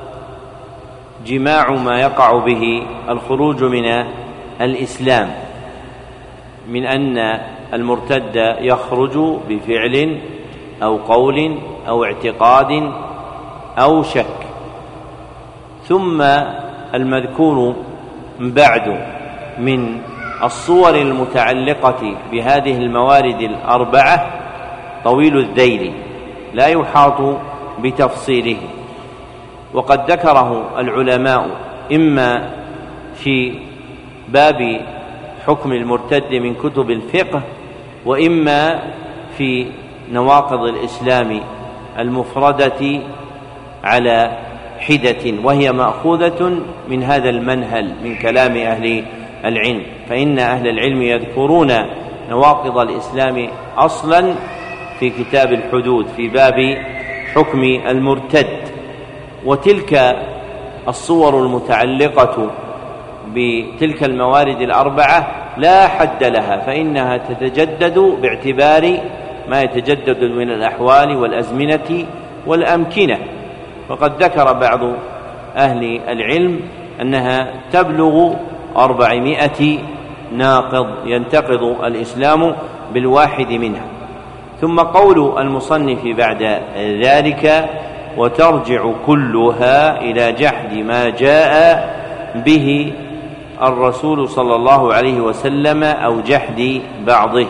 جماع ما يقع به الخروج من الإسلام، من أن المرتد يخرج بفعل أو قول أو اعتقاد أو شك. ثم المذكور بعد من الصور المتعلقة بهذه الموارد الأربعة طويل الذيل لا يحاط بتفصيله، وقد ذكره العلماء إما في باب حكم المرتد من كتب الفقه، وإما في نواقض الإسلام المفردة على حدة، وهي مأخوذة من هذا المنهل من كلام أهل العلم. فإن أهل العلم يذكرون نواقض الإسلام أصلا في كتاب الحدود في باب حكم المرتد، وتلك الصور المتعلقة بتلك الموارد الأربعة لا حد لها، فإنها تتجدد باعتبار ما يتجدد من الأحوال والأزمنة والأمكنة. وقد ذكر بعض أهل العلم أنها تبلغ 400 ناقض ينتقض الإسلام بالواحد منها. ثم قول المصنف بعد ذلك: وترجع كلها إلى جحد ما جاء به الرسول صلى الله عليه وسلم أو جحد بعضه.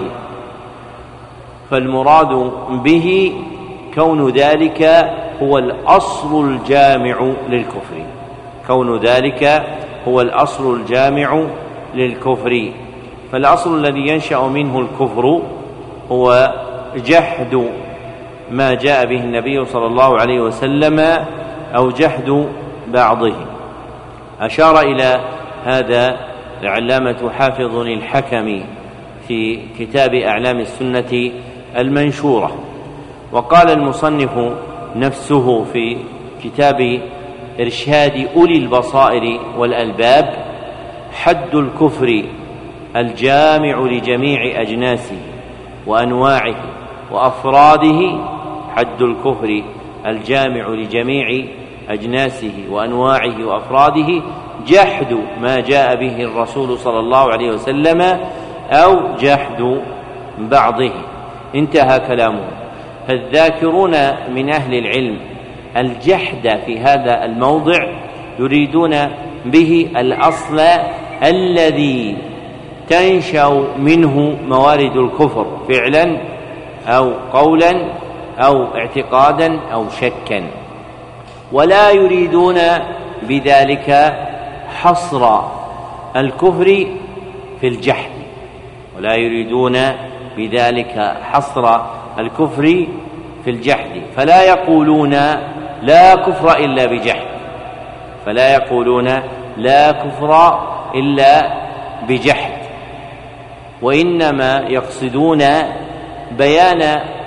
فالمراد به كون ذلك هو الأصل الجامع للكفر، كون ذلك هو الأصل الجامع للكفر. فالأصل الذي ينشأ منه الكفر هو جحد ما جاء به النبي صلى الله عليه وسلم أو جحد بعضه. أشار إلى هذا العلامة حافظ الحكم في كتاب أعلام السنة المنشورة. وقال المصنف نفسه في كتاب إرشاد أولي البصائر والألباب: حد الكفر الجامع لجميع أجناسه وأنواعه وأفراده، حد الكفر الجامع لجميع أجناسه وأنواعه وأفراده جحد ما جاء به الرسول صلى الله عليه وسلم أو جحد بعضه. انتهى كلامه. فالذاكرون من أهل العلم الجحد في هذا الموضع يريدون به الأصل الذي تنشأ منه موارد الكفر فعلا أو قولا أو اعتقادا أو شكا، ولا يريدون بذلك حصر الكفر في الجحد، ولا يريدون بذلك حصر الكفر في الجحد. فلا يقولون لا كفر إلا بجحد، فلا يقولون لا كفر إلا بجحد، وإنما يقصدون بيان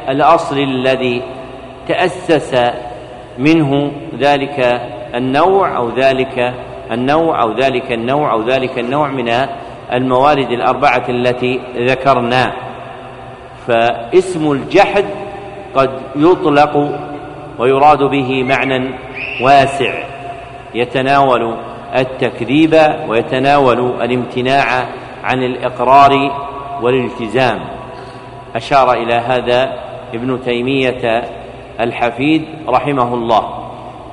الأصل الذي تأسس منه ذلك النوع أو ذلك النوع أو ذلك النوع أو ذلك النوع من الموارد الأربعة التي ذكرنا. فاسم الجحد قد يطلق ويراد به معنى واسع يتناول التكذيب ويتناول الامتناع عن الإقرار والالتزام. أشار إلى هذا ابن تيمية الحفيد رحمه الله،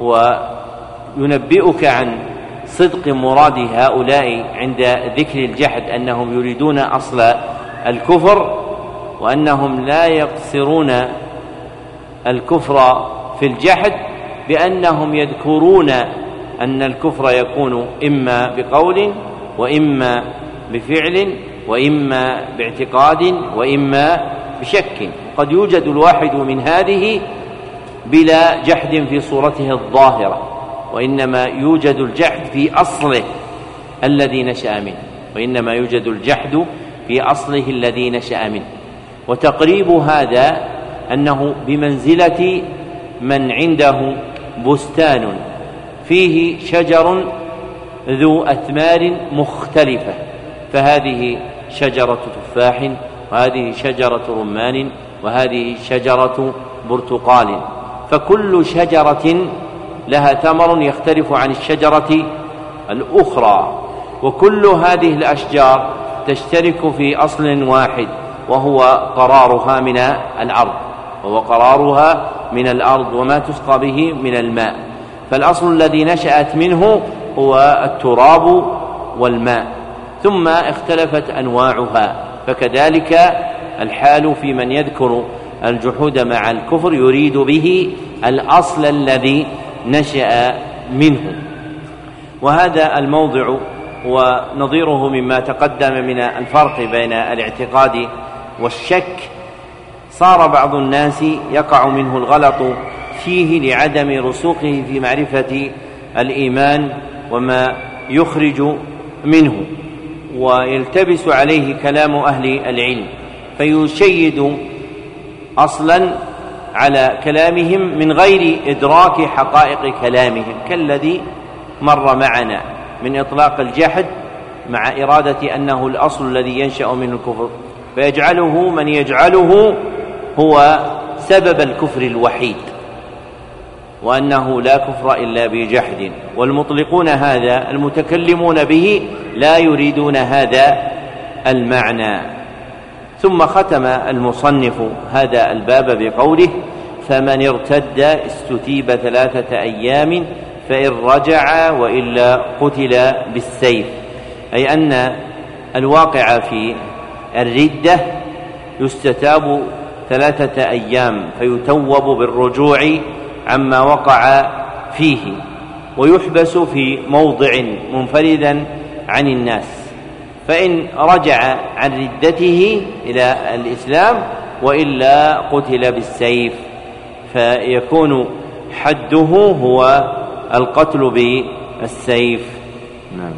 وينبئك عن صدق مراد هؤلاء عند ذكر الجحد أنهم يريدون أصل الكفر، وأنهم لا يقصرون الكفر في الجحد بأنهم يذكرون أن الكفر يكون إما بقول وإما بفعل وإما باعتقاد وإما بشك. قد يوجد الواحد من هذه بلا جحد في صورته الظاهرة، وإنما يوجد الجحد في أصله الذي نشأ منه، وإنما يوجد الجحد في أصله الذي نشأ منه. وتقريب هذا أنه بمنزلة من عنده بستان فيه شجر ذو أثمار مختلفة، فهذه شجرة تفاح وهذه شجرة رمان وهذه شجرة برتقال، فكل شجرة لها ثمر يختلف عن الشجرة الأخرى، وكل هذه الأشجار تشترك في أصل واحد وهو قرارها من الأرض وما تسقى به من الماء. فالأصل الذي نشأت منه هو التراب والماء، ثم اختلفت أنواعها. فكذلك الحال في من يذكر الجحود مع الكفر يريد به الأصل الذي نشأ منه. وهذا الموضع ونظيره مما تقدم من الفرق بين الاعتقاد والشك صار بعض الناس يقع منه الغلط فيه لعدم رسوخه في معرفة الإيمان وما يخرج منه، ويلتبس عليه كلام أهل العلم فيشيد أصلا على كلامهم من غير إدراك حقائق كلامهم، كالذي مر معنا من إطلاق الجحد مع إرادة أنه الأصل الذي ينشأ منه الكفر، فيجعله من يجعله هو سبب الكفر الوحيد، وأنه لا كفر إلا بجحد. والمطلقون هذا المتكلمون به لا يريدون هذا المعنى. ثم ختم المصنف هذا الباب بقوله: فمن ارتد استتيب 3 أيام فإن رجع وإلا قتل بالسيف، أي أن الواقع في الردة يستتاب 3 أيام فيتوب بالرجوع عما وقع فيه، ويحبس في موضع منفردا عن الناس، فإن رجع عن ردته إلى الإسلام وإلا قتل بالسيف، فيكون حده هو القتل بالسيف. نعم.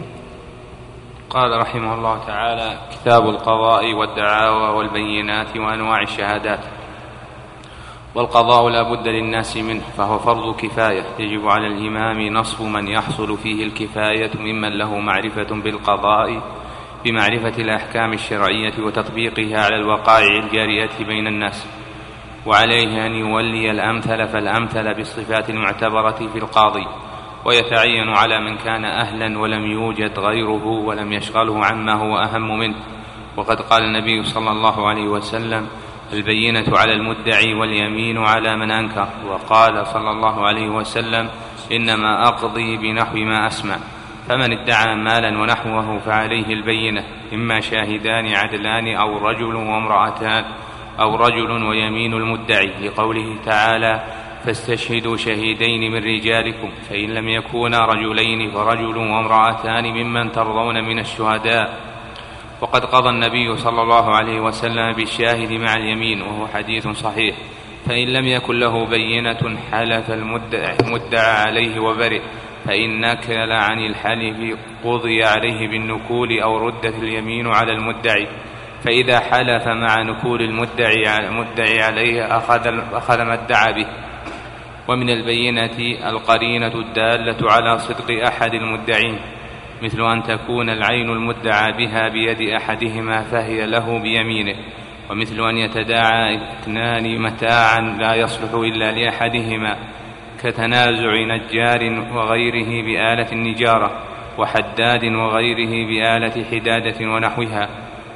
قال رحمه الله تعالى: كتاب القضاء والدعاوى والبينات وأنواع الشهادات. والقضاء لا بد للناس منه، فهو فرض كفاية يجب على الإمام نصب من يحصل فيه الكفاية ممن له معرفة بالقضاء بمعرفة الأحكام الشرعية وتطبيقها على الوقائع الجارية بين الناس، وعليه أن يولي الأمثل فالأمثل بالصفات المعتبرة في القاضي، ويتعين على من كان أهلا ولم يوجد غيره ولم يشغله عما هو أهم منه. وقد قال النبي صلى الله عليه وسلم: البينة على المدعي واليمين على من أنكر. وقال صلى الله عليه وسلم: إنما أقضي بنحو ما أسمع. فمن ادعى مالا ونحوه فعليه البينة، إما شاهدان عدلان أو رجل وامرأتان أو رجل ويمين المدعي، لقوله تعالى: فاستشهدوا شهيدين من رجالكم، فإن لم يكونا رجلين فرجل وامرأتان ممن ترضون من الشهداء. وقد قضى النبي صلى الله عليه وسلم بالشاهد مع اليمين، وهو حديث صحيح. فإن لم يكن له بينة حلف المدعى عليه وبرئ، فإن نكل عن الحلف قضي عليه بالنكول أو ردت اليمين على المدعي. فإذا حلف مع نكول المدعي عليه أخذ ما ادعى به. ومن البينة القرينة الدالة على صدق أحد المدعين، مثل أن تكون العين المدعى بها بيد أحدهما فهي له بيمينه، ومثل أن يتداعى اثنان متاعا لا يصلح إلا لأحدهما، كتنازع نجار وغيره بآلة النجارة، وحداد وغيره بآلة حدادة ونحوها.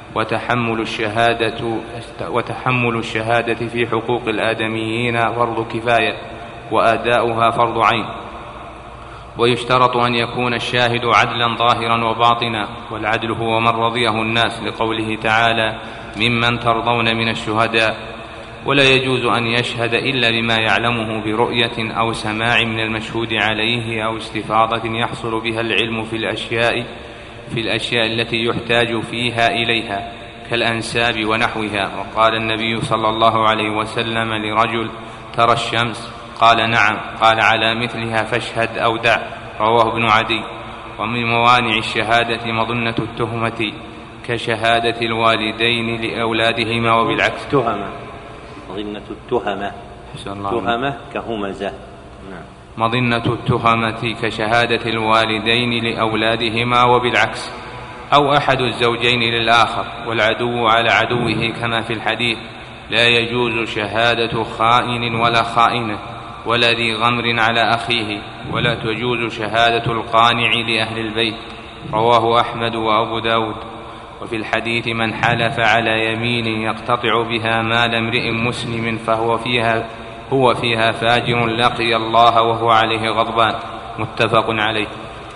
وتحمل الشهادة في حقوق الآدميين فرض كفاية، وأداؤها فرض عين. ويشترط أن يكون الشاهد عدلا ظاهرا وباطنا، والعدل هو من رضيه الناس، لقوله تعالى: ممن ترضون من الشهداء. ولا يجوز أن يشهد إلا بما يعلمه برؤية أو سماع من المشهود عليه، أو استفاضة يحصل بها العلم في الأشياء التي يحتاج فيها إليها، كالأنساب ونحوها. وقال النبي صلى الله عليه وسلم لرجل: ترى الشمس؟ قال: نعم. قال: على مثلها فاشهد أو دع. رواه ابن عدي. ومن موانع الشهادة مظنة التهمة، كشهادة الوالدين لأولادهما وبالعكس. مظنة التهمة كهمزة. مظنة التهمة كشهادة الوالدين لأولادهما وبالعكس، أو أحد الزوجين للآخر، والعدو على عدوه، كما في الحديث: لا يجوز شهادة خائن ولا خائنة ولا ذي غمر على أخيه، ولا تجوز شهادة القانع لأهل البيت. رواه أحمد وأبو داود. وفي الحديث: من حلف على يمين يقتطع بها مال امرئ مسلم هو فيها فاجر لقي الله وهو عليه غضبان. متفق عليه.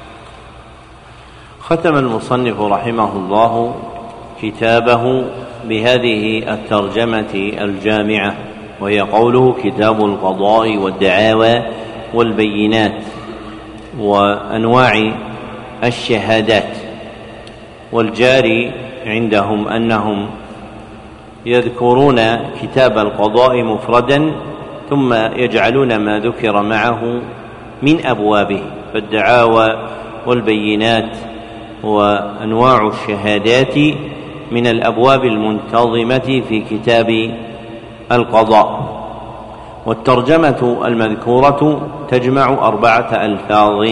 ختم المصنف رحمه الله كتابه بهذه الترجمة الجامعة، وهي قوله: كتاب القضاء والدعاوى والبينات وأنواع الشهادات. والجاري عندهم أنهم يذكرون كتاب القضاء مفردا، ثم يجعلون ما ذكر معه من أبوابه، فالدعاوى والبينات وأنواع الشهادات من الأبواب المنتظمة في كتاب القضاء. والترجمة المذكورة تجمع 4 ألفاظ،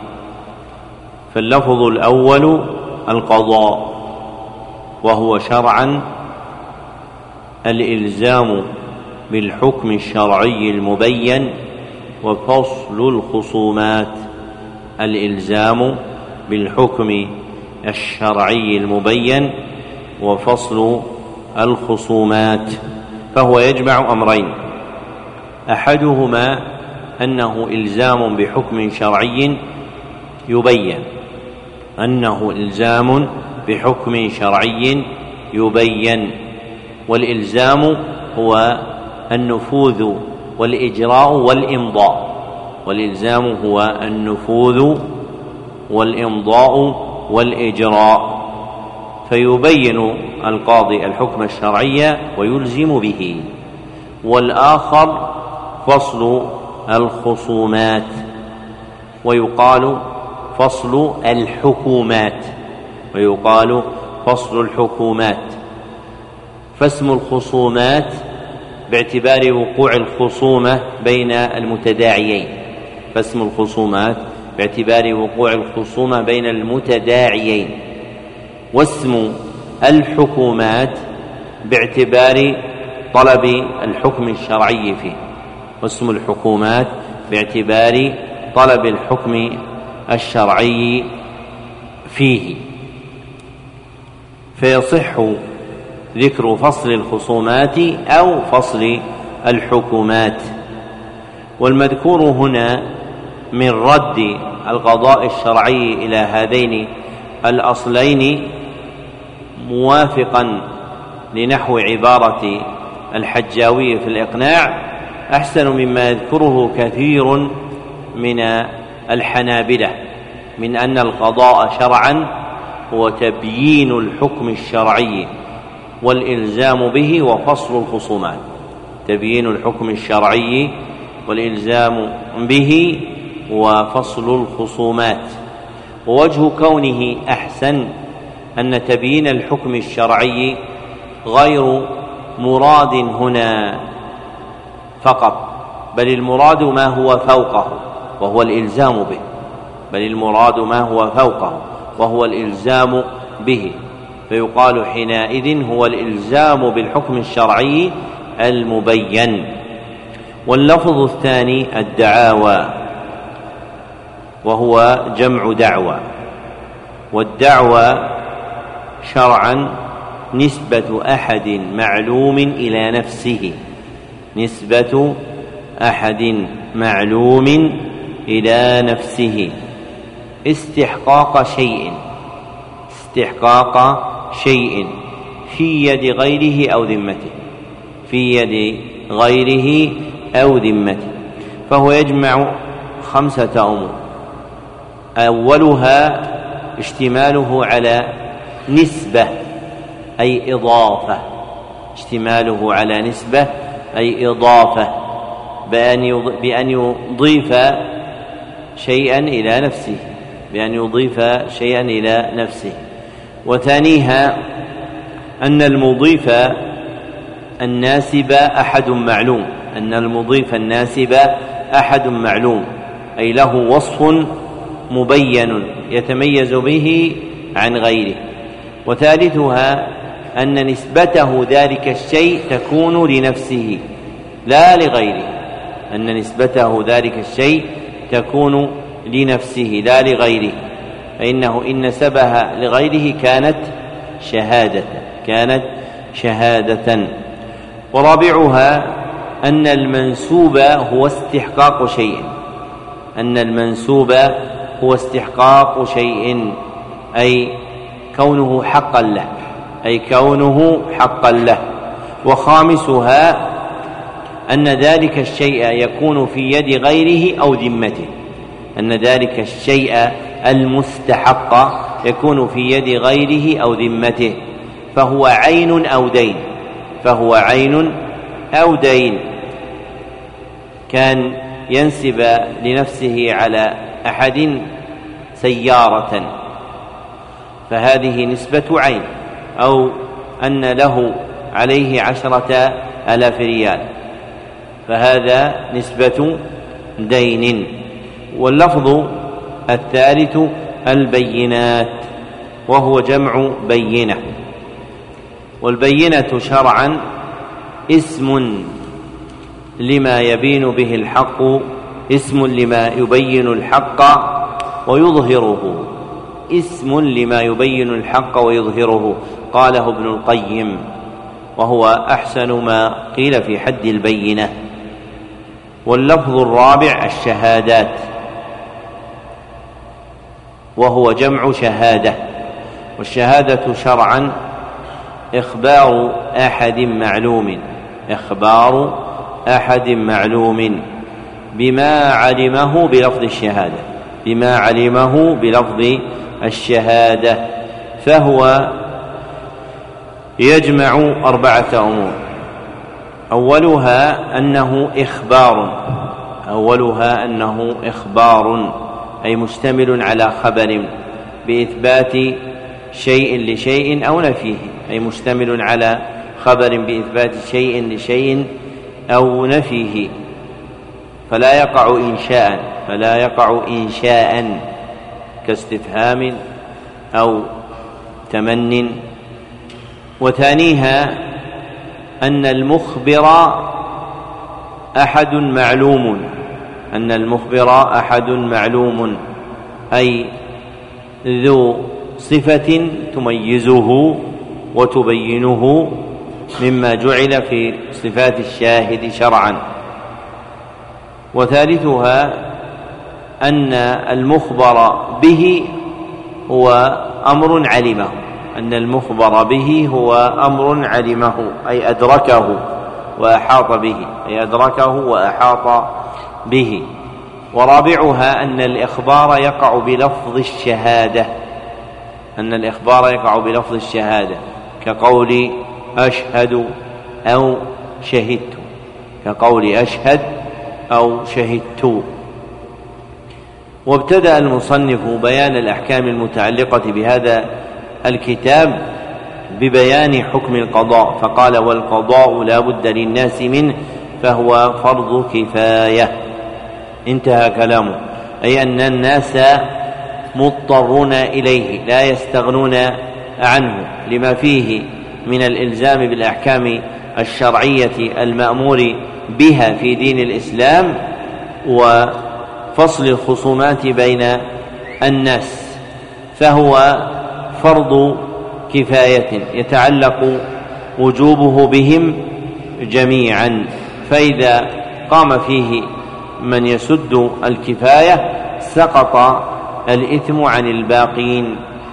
فاللفظ الأول القضاء، وهو شرعا الإلزام بالحكم الشرعي المبين وفصل الخصومات. الإلزام بالحكم الشرعي المبين وفصل الخصومات، فهو يجمع أمرين: أحدهما أنه إلزام بحكم شرعي يبين، والإلزام هو النفوذ والإجراء والإجراء، فيبين القاضي الحكم الشرعي ويلزم به. والآخر فصل الخصومات، ويقال فصل الحكومات. فاسم الخصومات باعتبار وقوع الخصومة بين المتداعيين، واسم الحكومات باعتبار طلب الحكم الشرعي فيه. فيصح ذكر فصل الخصومات أو فصل الحكومات. والمذكور هنا من رد القضاء الشرعي إلى هذين الأصلين موافقا لنحو عبارة الحجاوي في الإقناع أحسن مما يذكره كثير من الحنابلة من أن القضاء شرعا هو تبيين الحكم الشرعي والإلزام به وفصل الخصومات. تبيين الحكم الشرعي والإلزام به وفصل الخصومات. ووجه كونه أحسن أن تبيين الحكم الشرعي غير مراد هنا فقط، بل المراد ما هو فوقه وهو الإلزام به، بل المراد ما هو فوقه وهو الإلزام به، فيقال حينئذ هو الإلزام بالحكم الشرعي المبين. واللفظ الثاني الدعاوى، وهو جمع دعوى، والدعوى شرعا نسبة أحد معلوم إلى نفسه، نسبة أحد معلوم إلى نفسه، استحقاق شيء في يد غيره أو ذمته، في يد غيره أو ذمته، فهو يجمع 5 أمور. أولها اشتماله على نسبة أي إضافة، اشتماله على نسبة أي إضافة، بأن يضيف شيئا إلى نفسه، بأن يضيف شيئا إلى نفسه. وثانيها أن المضيف الناسب أحد معلوم، أن المضيف الناسب أحد معلوم، أي له وصف مبين يتميز به عن غيره. وثالثها أن نسبته ذلك الشيء تكون لنفسه لا لغيره، أن نسبته ذلك الشيء تكون لنفسه لا لغيره، فإنه إن نسبها لغيره كانت شهادة. ورابعها أن المنسوب هو استحقاق شيء، أن المنسوب هو استحقاق شيء أي كونه حقا له، وخامسها أن ذلك الشيء يكون في يد غيره أو ذمته، أن ذلك الشيء المستحق يكون في يد غيره أو ذمته، فهو عين أو دين، كان ينسب لنفسه على أحد سيارة، فهذه نسبة عين، أو أن له عليه 10,000 ريال، فهذا نسبة دين. واللفظ الثالث البينات، وهو جمع بينة، والبينة شرعا اسم لما يبين به الحق، اسم لما يبين الحق ويظهره، اسم لما يبين الحق ويظهره، قاله ابن القيم، وهو أحسن ما قيل في حد البينة. واللفظ الرابع الشهادات، وهو جمع شهادة، والشهادة شرعا إخبار أحد معلوم بما علمه بلفظ الشهادة، فهو يجمع 4 أمور. أولها أنه إخبار أي مشتمل على خبر بإثبات شيء لشيء أو نفيه، أي مشتمل على خبر بإثبات شيء لشيء أو نفيه، فلا يقع إنشاء كاستفهام أو تمن. وثانيها أن المخبر أحد معلوم، أي ذو صفة تميزه وتبينه مما جعل في صفات الشاهد شرعا. وثالثها أن المخبر به هو أمر علمه، أي أدركه وأحاط به. ورابعها أن الإخبار يقع بلفظ الشهادة، كقول أشهد أو شهدت. وابتدأ المصنف بيان الأحكام المتعلقة بهذا الكتاب ببيان حكم القضاء فقال: والقضاء لا بد للناس منه فهو فرض كفاية. انتهى كلامه، أي أن الناس مضطرون إليه لا يستغنون عنه لما فيه من الإلزام بالأحكام الشرعية المأمور بها في دين الإسلام وفصل الخصومات بين الناس، فهو فرض كفاية يتعلق وجوبه بهم جميعا، فإذا قام فيه من يسد الكفاية سقط الإثم عن الباقين.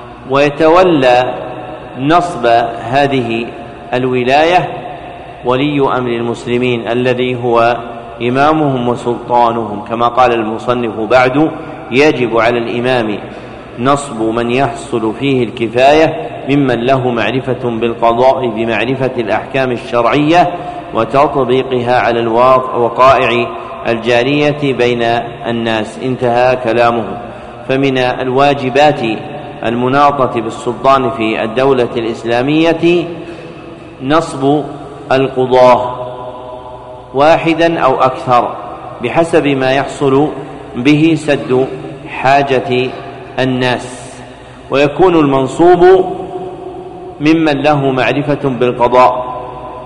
ويتولى نصب هذه الولاية ولي أمر المسلمين الذي هو إمامهم وسلطانهم، كما قال المصنف بعد: يجب على الإمام نصب من يحصل فيه الكفاية ممن له معرفة بالقضاء بمعرفة الأحكام الشرعية وتطبيقها على الوقائع الجارية بين الناس. انتهى كلامه. فمن الواجبات المناطة بالسلطان في الدولة الإسلامية نصب القضاة واحدا أو أكثر بحسب ما يحصل به سد حاجة الناس، ويكون المنصوب ممن له معرفة بالقضاء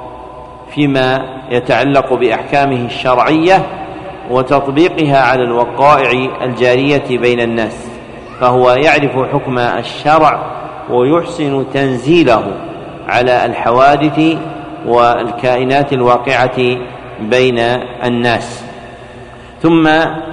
فيما يتعلق بأحكامه الشرعية وتطبيقها على الوقائع الجارية بين الناس، فهو يعرف حكم الشرع ويحسن تنزيله على الحوادث والكائنات الواقعة بين الناس. ثم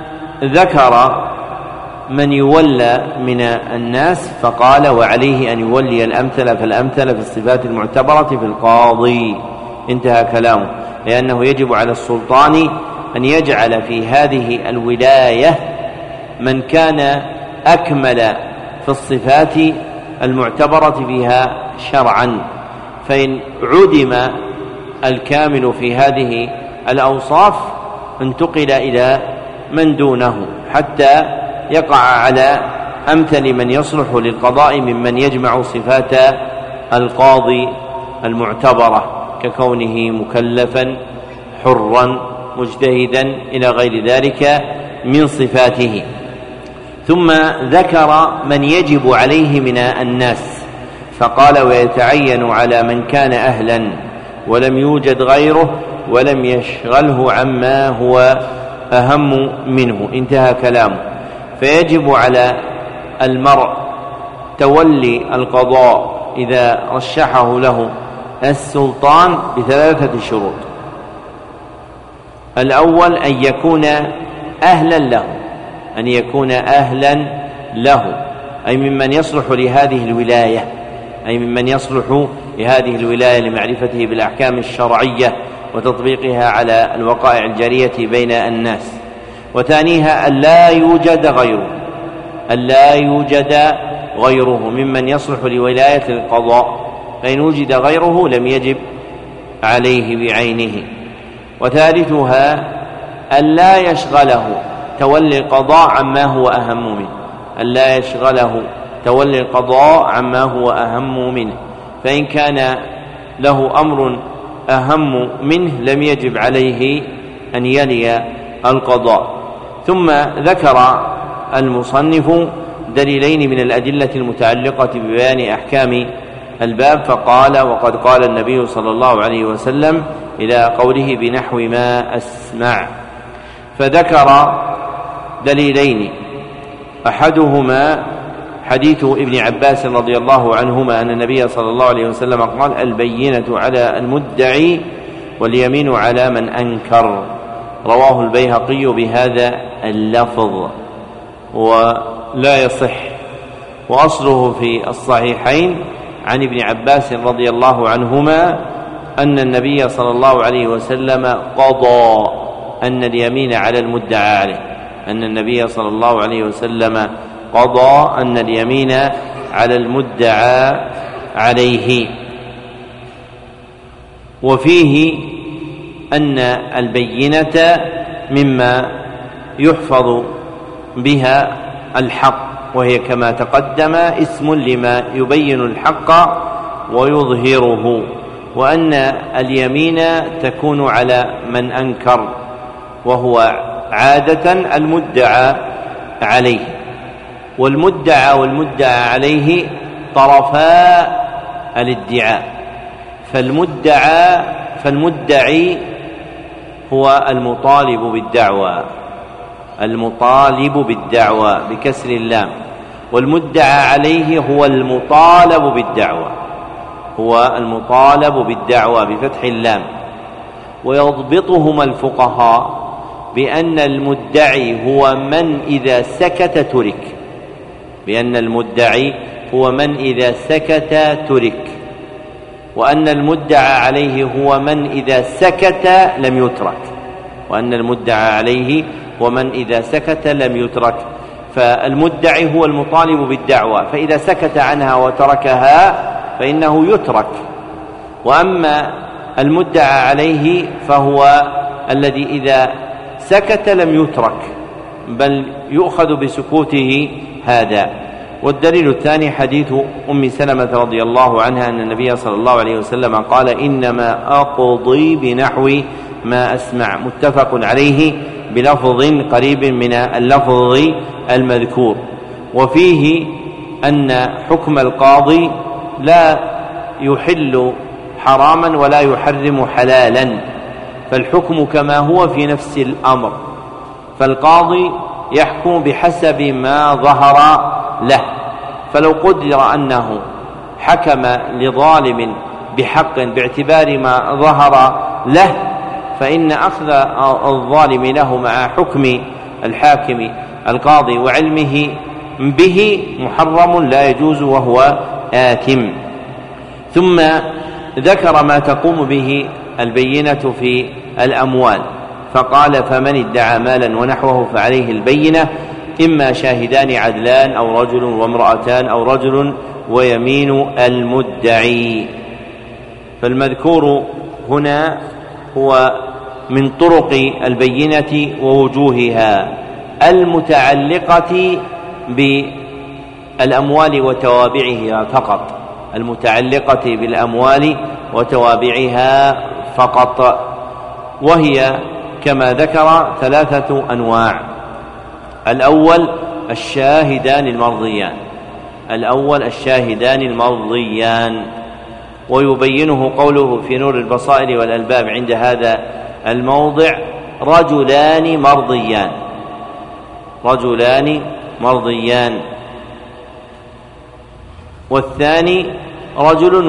ذكر من يولى من الناس فقال: وعليه أن يولي الأمثل فالأمثل في الصفات المعتبرة في القاضي. انتهى كلامه، لأنه يجب على السلطان أن يجعل في هذه الولاية من كان أكمل في الصفات المعتبرة بها شرعا، فإن عدم الكامل في هذه الأوصاف انتقل إلى من دونه حتى يقع على أمثل من يصلح للقضاء ممن يجمع صفات القاضي المعتبرة ككونه مكلفا حرا مجتهدا إلى غير ذلك من صفاته. ثم ذكر من يجب عليه من الناس فقال: ويتعين على من كان أهلا ولم يوجد غيره ولم يشغله عما هو أهم منه. انتهى كلامه. فيجب على المرء تولي القضاء إذا رشحه له السلطان بثلاثة شروط: الأول أن يكون أهلا له، أن يكون أهلا له أي ممن يصلح لهذه الولاية، أي ممن يصلح لهذه الولاية لمعرفته بالأحكام الشرعية وتطبيقها على الوقائع الجارية بين الناس. وثانيها أن لا يوجد غيره، أن لا يوجد غيره ممن يصلح لولاية القضاء، فإن وجد غيره لم يجب عليه بعينه. وثالثها أن لا يشغله تولي القضاء عما هو أهم منه، أن لا يشغله تولي القضاء عما هو أهم منه، فإن كان له أمر أهم منه لم يجب عليه أن يلي القضاء. ثم ذكر المصنف دليلين من الأدلة المتعلقة ببيان أحكام الباب فقال: وقد قال النبي صلى الله عليه وسلم إلى قوله بنحو ما أسمع. فذكر دليلين: أحدهما حديث ابن عباس رضي الله عنهما أن النبي صلى الله عليه وسلم قال: البينة على المدعي واليمين على من أنكر. رواه البيهقي بهذا اللفظ ولا يصح، وأصله في الصحيحين عن ابن عباس رضي الله عنهما أن النبي صلى الله عليه وسلم قضى أن اليمين على المدعى عليه، أن النبي صلى الله عليه وسلم قضى أن اليمين على المدعى عليه. وفيه أن البينة مما يحفظ بها الحق، وهي كما تقدم اسم لما يبين الحق ويظهره، وأن اليمين تكون على من أنكر، وهو عادة المدعى عليه، والمدعى والمدعى عليه طرفا الادعاء، فالمدعي هو المطالب بالدعوى بكسر اللام، والمدعى عليه هو المطالب بالدعوى بفتح اللام. ويضبطهما الفقهاء بأن المدعي هو من إذا سكت ترك، وأن المدعى عليه هو من إذا سكت لم يترك، فالمدعي هو المطالب بالدعوى، فإذا سكت عنها وتركها فإنه يترك. وأما المدعى عليه فهو الذي إذا سكت لم يترك، بل يؤخذ بسكوته هذا. والدليل الثاني حديث أم سلمة رضي الله عنها أن النبي صلى الله عليه وسلم قال: إنما أقضي بنحو ما أسمع، متفق عليه بلفظ قريب من اللفظ المذكور. وفيه أن حكم القاضي لا يحل حراما ولا يحرم حلالا، فالحكم كما هو في نفس الأمر، فالقاضي يحكم بحسب ما ظهر له. فلو قدر أنه حكم لظالم بحق باعتبار ما ظهر له، فإن أخذ الظالم له مع حكم الحاكم القاضي وعلمه به محرم لا يجوز وهو آثم. ثم ذكر ما تقوم به البينة في الأموال، فقال: فمن ادعى مالا ونحوه فعليه البينة، إما شاهدان عدلان أو رجل وامرأتان أو رجل ويمين المدعي. فالمذكور هنا هو من طرق البينة ووجوهها المتعلقة بالأموال وتوابعها فقط، وهي كما ذكر 3 أنواع. الأول الشاهدان المرضيان، ويبينه قوله في نور البصائر والألباب عند هذا الموضع: رجلان مرضيان، والثاني رجل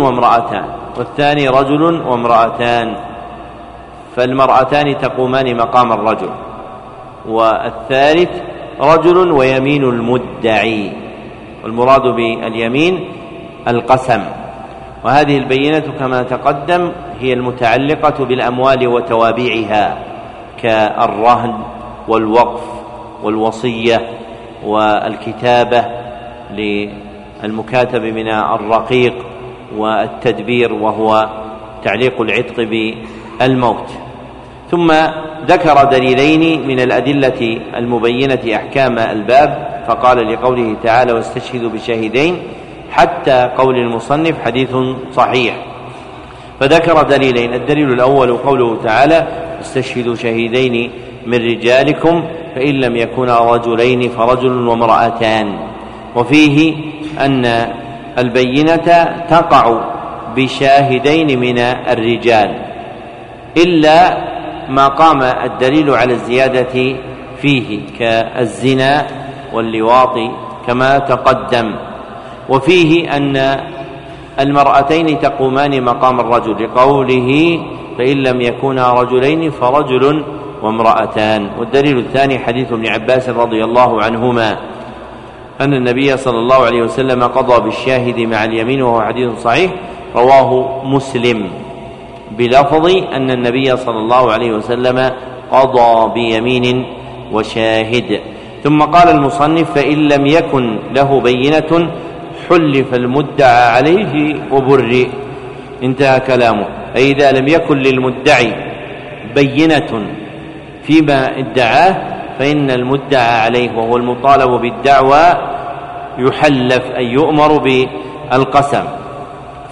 وامرأتان، فالمرأتان تقومان مقام الرجل، والثالث رجل ويمين المدعي، والمراد باليمين القسم. وهذه البينة كما تقدم هي المتعلقة بالأموال وتوابعها كالرهن والوقف والوصية والكتابة للمكاتب من الرقيق، والتدبير وهو تعليق العتق بالموت. ثم ذكر دليلين من الأدلة المبينة أحكام الباب، فقال لقوله تعالى: واستشهدوا بشاهدين، حتى قول المصنف حديث صحيح، فذكر دليلين. الدليل الأول قوله تعالى: استشهدوا شهيدين من رجالكم فإن لم يكونا رجلين فرجل وامرأتان، وفيه أن البينة تقع بشاهدين من الرجال إلا ما قام الدليل على الزيادة فيه كالزنا واللواط كما تقدم. وفيه أن المرأتين تقومان مقام الرجل لقوله: فإن لم يكونا رجلين فرجل وامرأتان. والدليل الثاني حديث ابن عباس رضي الله عنهما أن النبي صلى الله عليه وسلم قضى بالشاهد مع اليمين، وهو حديث صحيح رواه مسلم بلفظ أن النبي صلى الله عليه وسلم قضى بيمين وشاهد. ثم قال المصنف: فإن لم يكن له بينة حلف المدعى عليه وبرئ. انتهى كلامه. فإذا لم يكن للمدعي بينة فيما ادعاه فإن المدعى عليه وهو المطالب بالدعوى يحلف أي يؤمر بالقسم،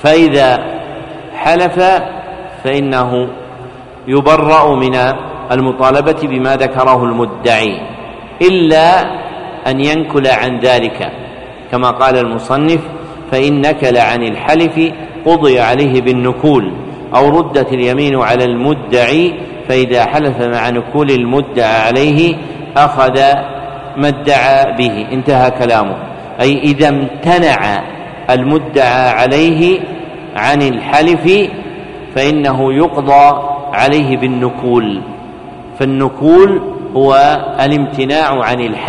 فإذا حلف فإنه يبرأ من المطالبة بما ذكره المدعي إلا أن ينكل عن ذلك، كما قال المصنف: فإن نكل عن الحلف قضي عليه بالنكول، أو ردت اليمين على المدعي، فإذا حلف مع نكول المدعى عليه أخذ ما ادعى به. انتهى كلامه. أي إذا امتنع المدعى عليه عن الحلف فإنه يقضى عليه بالنكول. فالنكول هو الامتناع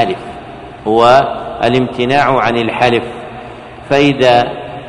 عن الحلف، فإذا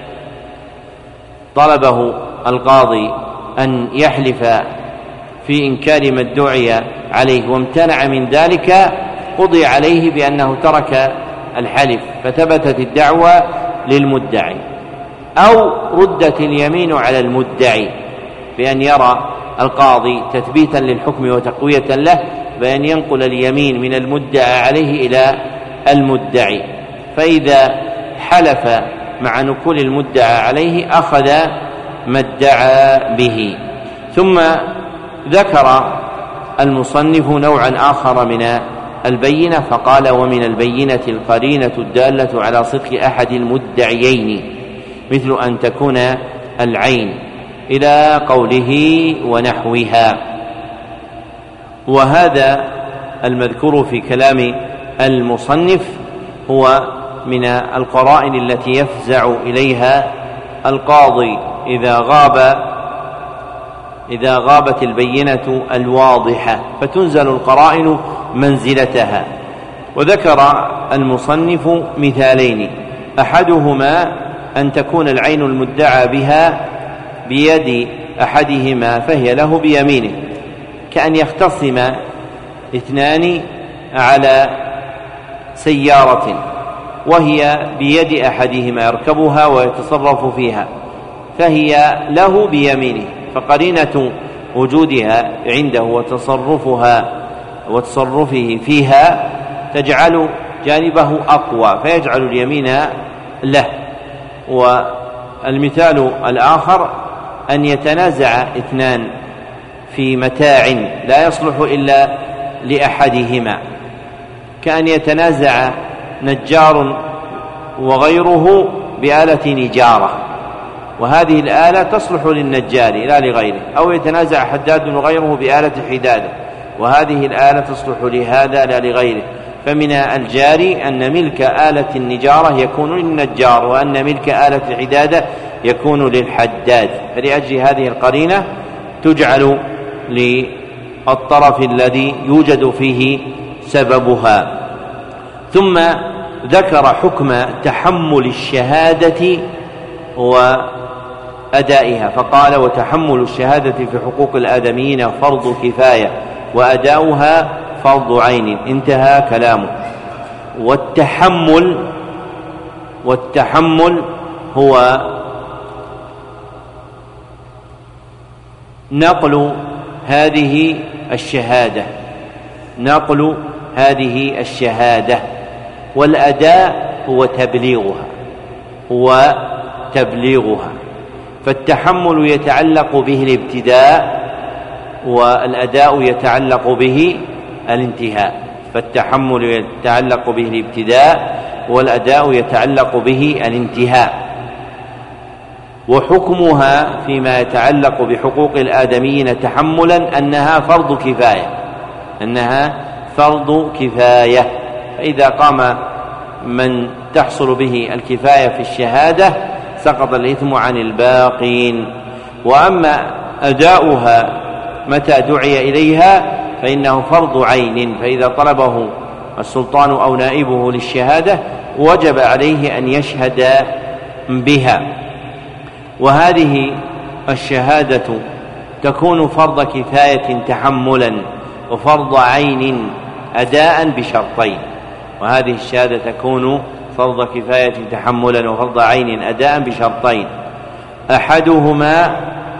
طلبه القاضي أن يحلف في إنكار ما ادعي عليه وامتنع من ذلك قضي عليه بأنه ترك الحلف، فثبتت الدعوى للمدعي. أو ردت اليمين على المدعي بأن يرى القاضي تثبيتا للحكم وتقوية له بأن ينقل اليمين من المدعى عليه إلى المدعي، فإذا حلف مع نكول المدعى عليه أخذ ما ادعى به. ثم ذكر المصنف نوعا آخر من البينة فقال: ومن البينة القرينة الدالة على صدق أحد المدعيين، مثل أن تكون العين، إلى قوله ونحوها. وهذا المذكور في كلام المصنف هو من القرائن التي يفزع إليها القاضي إذا غابت البينة الواضحة، فتنزل القرائن منزلتها. وذكر المصنف مثالين: أحدهما أن تكون العين المدعى بها بيد أحدهما فهي له بيمينه، كأن يختصم اثنان على سيارة وهي بيد أحدهما يركبها ويتصرف فيها، فهي له بيمينه، فقرينة وجودها عنده وتصرفه فيها تجعل جانبه أقوى فيجعل اليمين له. والمثال الآخر أن يتنازع اثنان في متاع لا يصلح إلا لأحدهما، كأن يتنازع نجار وغيره بآلة نجارة، وهذه الآلة تصلح للنجار لا لغيره، أو يتنازع حداد وغيره بآلة حدادة، وهذه الآلة تصلح لهذا لا لغيره. فمن الجاري أن ملك آلة النجارة يكون للنجار، وأن ملك آلة الحدادة يكون للحداد، فلأجل هذه القرينة تجعل للطرف الذي يوجد فيه سببها. ثم ذكر حكم تحمل الشهادة وأدائها فقال: وتحمل الشهادة في حقوق الآدميين فرض كفاية وأداؤها فرض عين. انتهى كلامه. والتحمل هو نقل هذه الشهادة، والأداء هو تبليغها. فالتحمل يتعلق به الابتداء، والأداء يتعلق به الانتهاء. فالتحمل يتعلق به الابتداء، والأداء يتعلق به الانتهاء. وحكمها فيما يتعلق بحقوق الآدميين تحملا أنها فرض كفاية، فإذا قام من تحصل به الكفاية في الشهادة سقط الإثم عن الباقين. وأما أداؤها متى دعي إليها فإنه فرض عين، فإذا طلبه السلطان أو نائبه للشهادة وجب عليه أن يشهد بها. وهذه الشهادة تكون فرض كفاية تحملا، وفرض عين أداء بشرطين. وهذه الشهادة تكون فرض كفاية تحملا وفرض عين أداء بشرطين: أحدهما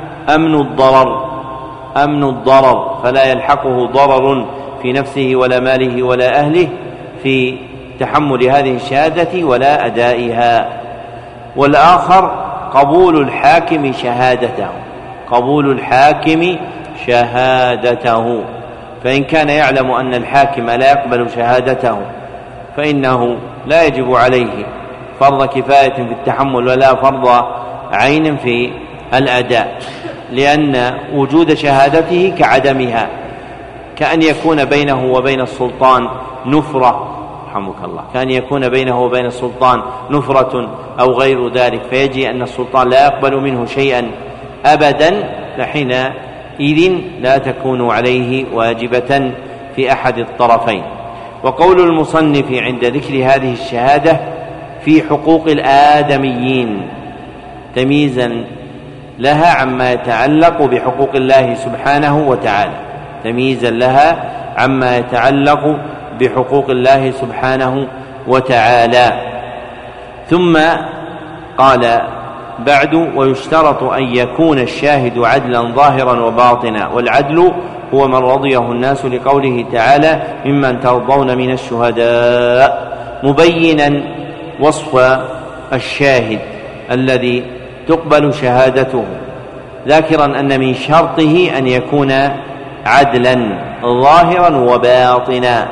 أمن الضرر، فلا يلحقه ضرر في نفسه ولا ماله ولا أهله في تحمل هذه الشهادة ولا أدائها. والآخر قبول الحاكم شهادته، قبول الحاكم شهادته. فإن كان يعلم أن الحاكم لا يقبل شهادته فإنه لا يجب عليه فرض كفاية في التحمل ولا فرض عين في الأداء، لأن وجود شهادته كعدمها، كأن يكون بينه وبين السلطان نفرة، رحمك الله، كأن يكون بينه وبين السلطان نفرة أو غير ذلك، فيجي أن السلطان لا يقبل منه شيئا أبدا، فحينئذ لا تكون عليه واجبة في أحد الطرفين. وقول المصنف عند ذكر هذه الشهادة في حقوق الآدميين تمييزا لها عما يتعلق بحقوق الله سبحانه وتعالى، تمييزا لها عما يتعلق بحقوق الله سبحانه وتعالى. ثم قال بعد: ويشترط أن يكون الشاهد عدلا ظاهرا وباطنا، والعدل هو من رضيه الناس، لقوله تعالى: ممن ترضون من الشهداء، مبينا وصف الشاهد الذي تقبل شهادته، ذاكرا أن من شرطه أن يكون عدلا ظاهرا وباطنا.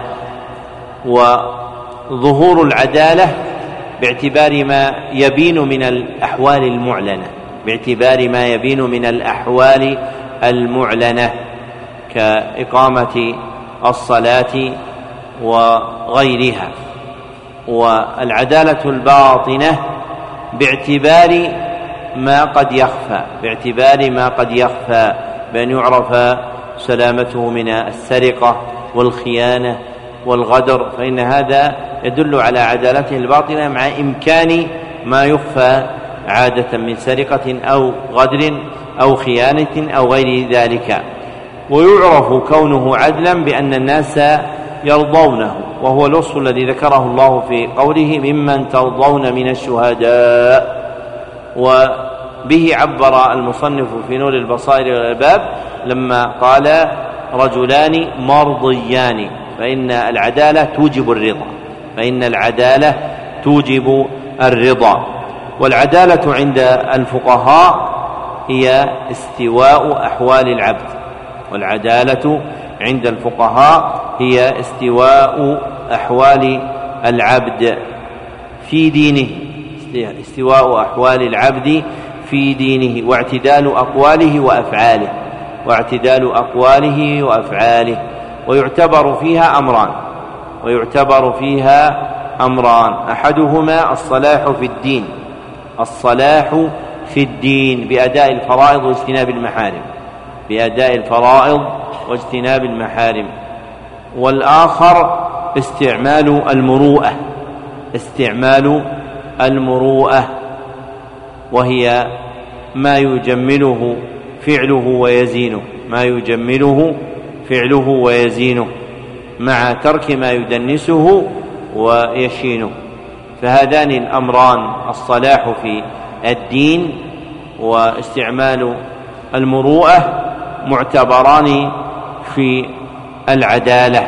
وظهور العدالة باعتبار ما يبين من الأحوال المعلنة، باعتبار ما يبين من الأحوال المعلنة كإقامة الصلاة وغيرها. والعدالة الباطنة باعتبار ما قد يخفى، باعتبار ما قد يخفى، بأن يعرف سلامته من السرقة والخيانة والغدر، فإن هذا يدل على عدالته الباطنة مع إمكان ما يخفى عادة من سرقة أو غدر أو خيانة أو غير ذلك. ويعرف كونه عدلا بأن الناس يرضونه، وهو الوصف الذي ذكره الله في قوله: ممن ترضون من الشهداء. وبه عبر المصنف في نور البصائر والألباب لما قال: رجلان مرضيان، فإن العدالة توجب الرضا، فإن العدالة توجب الرضا. والعدالة عند الفقهاء هي استواء أحوال العبد، والعدالة عند الفقهاء هي استواء أحوال العبد في دينه، استواء أحوال العبد في دينه، واعتدال أقواله وأفعاله، واعتدال أقواله وأفعاله. ويعتبر فيها أمران، ويعتبر فيها أمران: أحدهما الصلاح في الدين، الصلاح في الدين بأداء الفرائض واجتناب المحارم، بأداء الفرائض واجتناب المحارم. والآخر استعمال المروءة، استعمال المروءة، وهي ما يجمله فعله ويزينه، ما يجمله فعله ويزينه مع ترك ما يدنسه ويشينه. فهذان الأمران، الصلاح في الدين واستعمال المروءة، معتبران في العدالة.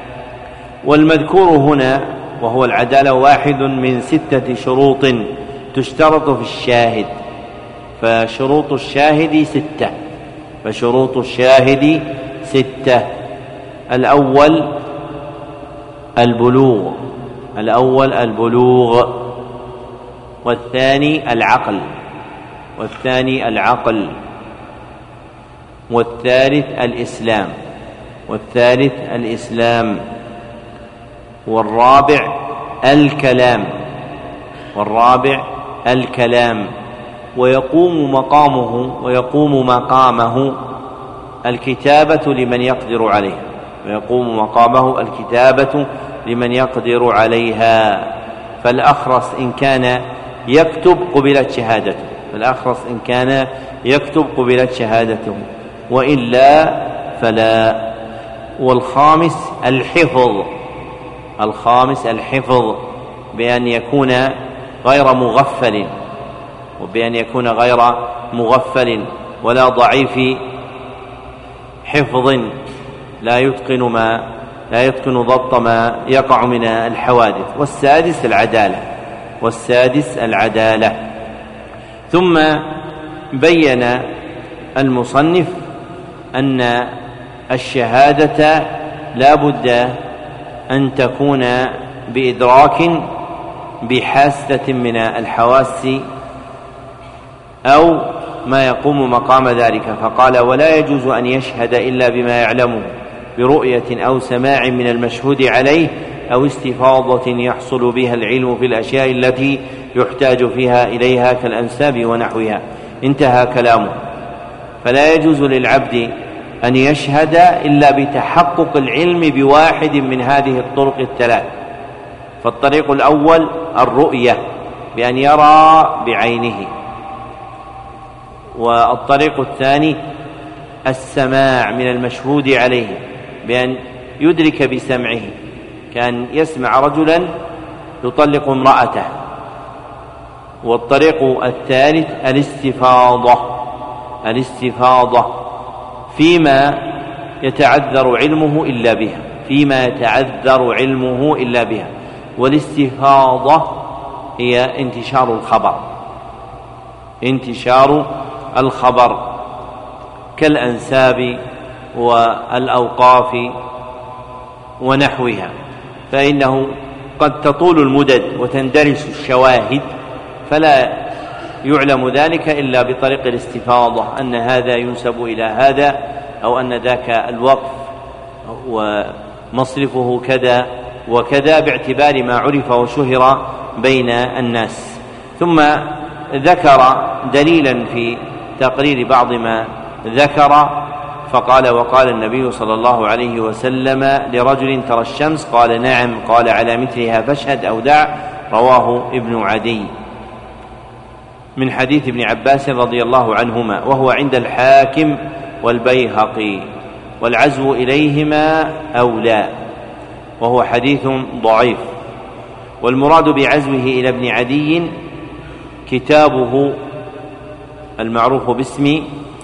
والمذكور هنا وهو العدالة واحد من 6 شروط تشترط في الشاهد، فشروط الشاهد 6، فشروط الشاهد 6: الأول البلوغ، الأول البلوغ، والثاني العقل، والثاني العقل، والثالث الإسلام، والثالث الإسلام، والرابع الكلام، والرابع الكلام. ويقوم مقامه الكتابة لمن يقدر عليها، ويقوم مقامه الكتابة لمن يقدر عليها. فالأخرس إن كان يكتب قبلت شهادته، فالأخرس إن كان يكتب قبلت شهادته، وإلا فلا. والخامس الحفظ، الخامس الحفظ بأن يكون غير مغفل، وبأن يكون غير مغفل ولا ضعيف حفظ لا يتقن ضبط ما يقع من الحوادث. والسادس العدالة، والسادس العدالة. ثم بين المصنف أن الشهادة لا بد أن تكون بإدراك بحاسة من الحواس أو ما يقوم مقام ذلك، فقال: ولا يجوز أن يشهد إلا بما يعلمه برؤية أو سماع من المشهود عليه أو استفاضة يحصل بها العلم في الأشياء التي يحتاج فيها إليها كالأنساب ونحوها. انتهى كلامه. فلا يجوز للعبد أن يشهد إلا بتحقق العلم بواحد من هذه الطرق الثلاث. فالطريق الأول الرؤية بأن يرى بعينه، والطريق الثاني السماع من المشهود عليه بأن يدرك بسمعه، كان يسمع رجلا يطلق امرأته. والطريق الثالث الاستفاضة فيما يتعذر علمه إلا بها، والاستفاضة هي انتشار الخبر كالأنساب والأوقاف ونحوها، فإنه قد تطول المدد وتندرس الشواهد، فلا يعلم ذلك إلا بطريق الاستفاضة، أن هذا ينسب إلى هذا، أو أن ذاك الوقف ومصرفه كذا وكذا، باعتبار ما عرف وشهر بين الناس. ثم ذكر دليلا في تقرير بعض ما ذكر، فقال: وقال النبي صلى الله عليه وسلم لرجل: ترى الشمس؟ قال: نعم. قال: على مثلها فاشهد أو دع. رواه ابن عدي، من حديث ابن عباس رضي الله عنهما، وهو عند الحاكم والبيهقي، والعزو إليهما أولى، وهو حديث ضعيف. والمراد بعزوه إلى ابن عدي كتابه المعروف باسم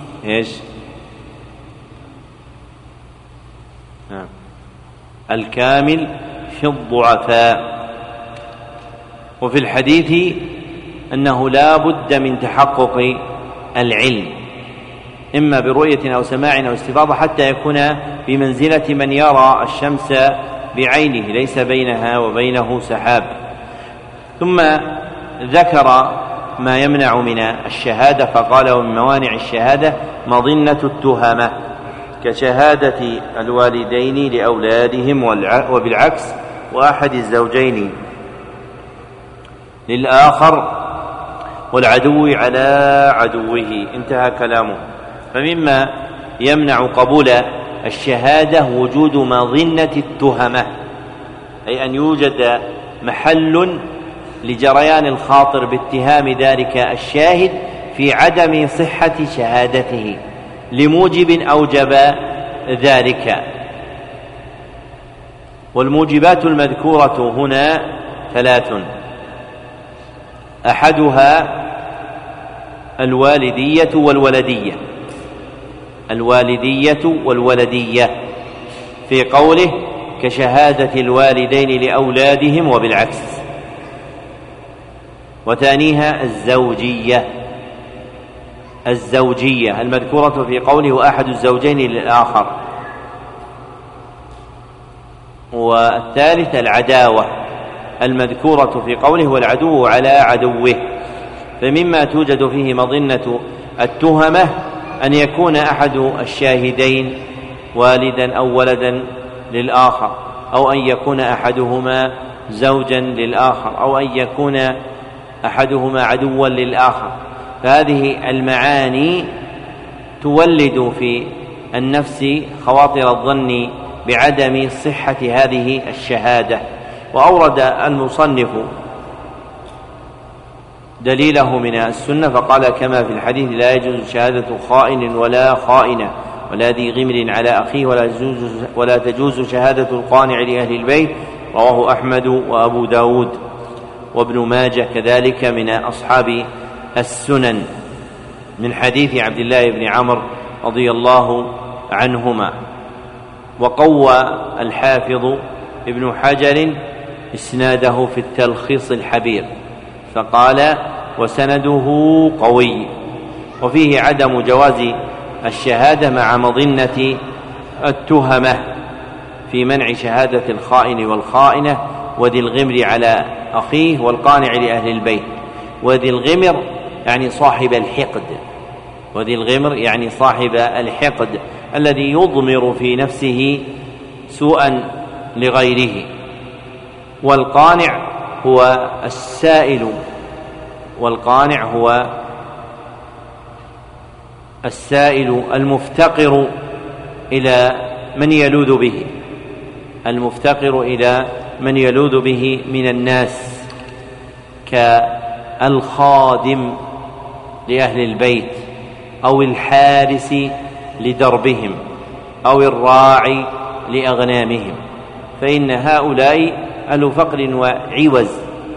الكامل في الضعفاء. وفي الحديث أنه لا بد من تحقق العلم، إما برؤية أو سماع أو استفاضة، حتى يكون بمنزلة من يرى الشمس بعينه، ليس بينها وبينه سحاب. ثم ذكر ما يمنع من الشهادة، فقال: ومن موانع الشهادة مظنة التهمة، كشهادة الوالدين لأولادهم، وبالعكس، وأحد الزوجين للآخر، والعدو على عدوه. انتهى كلامه. فمما يمنع قبول الشهادة وجود مظنة التهمة، أي أن يوجد محل لجريان الخاطر باتهام ذلك الشاهد في عدم صحة شهادته لموجب أوجب ذلك. والموجبات المذكورة هنا ثلاث: أحدها الوالدية والولدية في قوله: كشهادة الوالدين لأولادهم، وبالعكس. وثانيها الزوجية المذكورة في قوله: وأحد الزوجين للآخر. والثالث العداوة المذكورة في قوله: والعدو على عدوه. فمما توجد فيه مظنة التهمة أن يكون أحد الشاهدين والدا أو ولدا للآخر، أو أن يكون أحدهما زوجا للآخر، أو أن يكون أحدهما عدوا للآخر. فهذه المعاني تولد في النفس خواطر الظن بعدم صحة هذه الشهادة. وأورد المصنف دليله من السنة، فقال: كما في الحديث: لا يجوز شهادة خائن ولا خائنة ولا ذي غمر على أخيه، ولا تجوز شهادة القانع لأهل البيت. رواه أحمد وأبو داود وابن ماجه كذلك من أصحاب السنن، من حديث عبد الله بن عمرو رضي الله عنهما. وقوى الحافظ ابن حجر إسناده في التلخيص الحبير، فقال: وسنده قوي. وفيه عدم جواز الشهادة مع مظنة التهمة في منع شهادة الخائن والخائنة وذي الغمر على أخيه والقانع لأهل البيت. وذي الغمر يعني صاحب الحقد، وذي الغمر يعني صاحب الحقد الذي يضمر في نفسه سوءا لغيره. والقانع هو السائل، والقانع هو السائل المفتقر إلى من يلوذ به، المفتقر إلى من يلوذ به من الناس، كالخادم لأهل البيت أو الحارس لدربهم أو الراعي لأغنامهم، فإن هؤلاء أهل فقر وعوز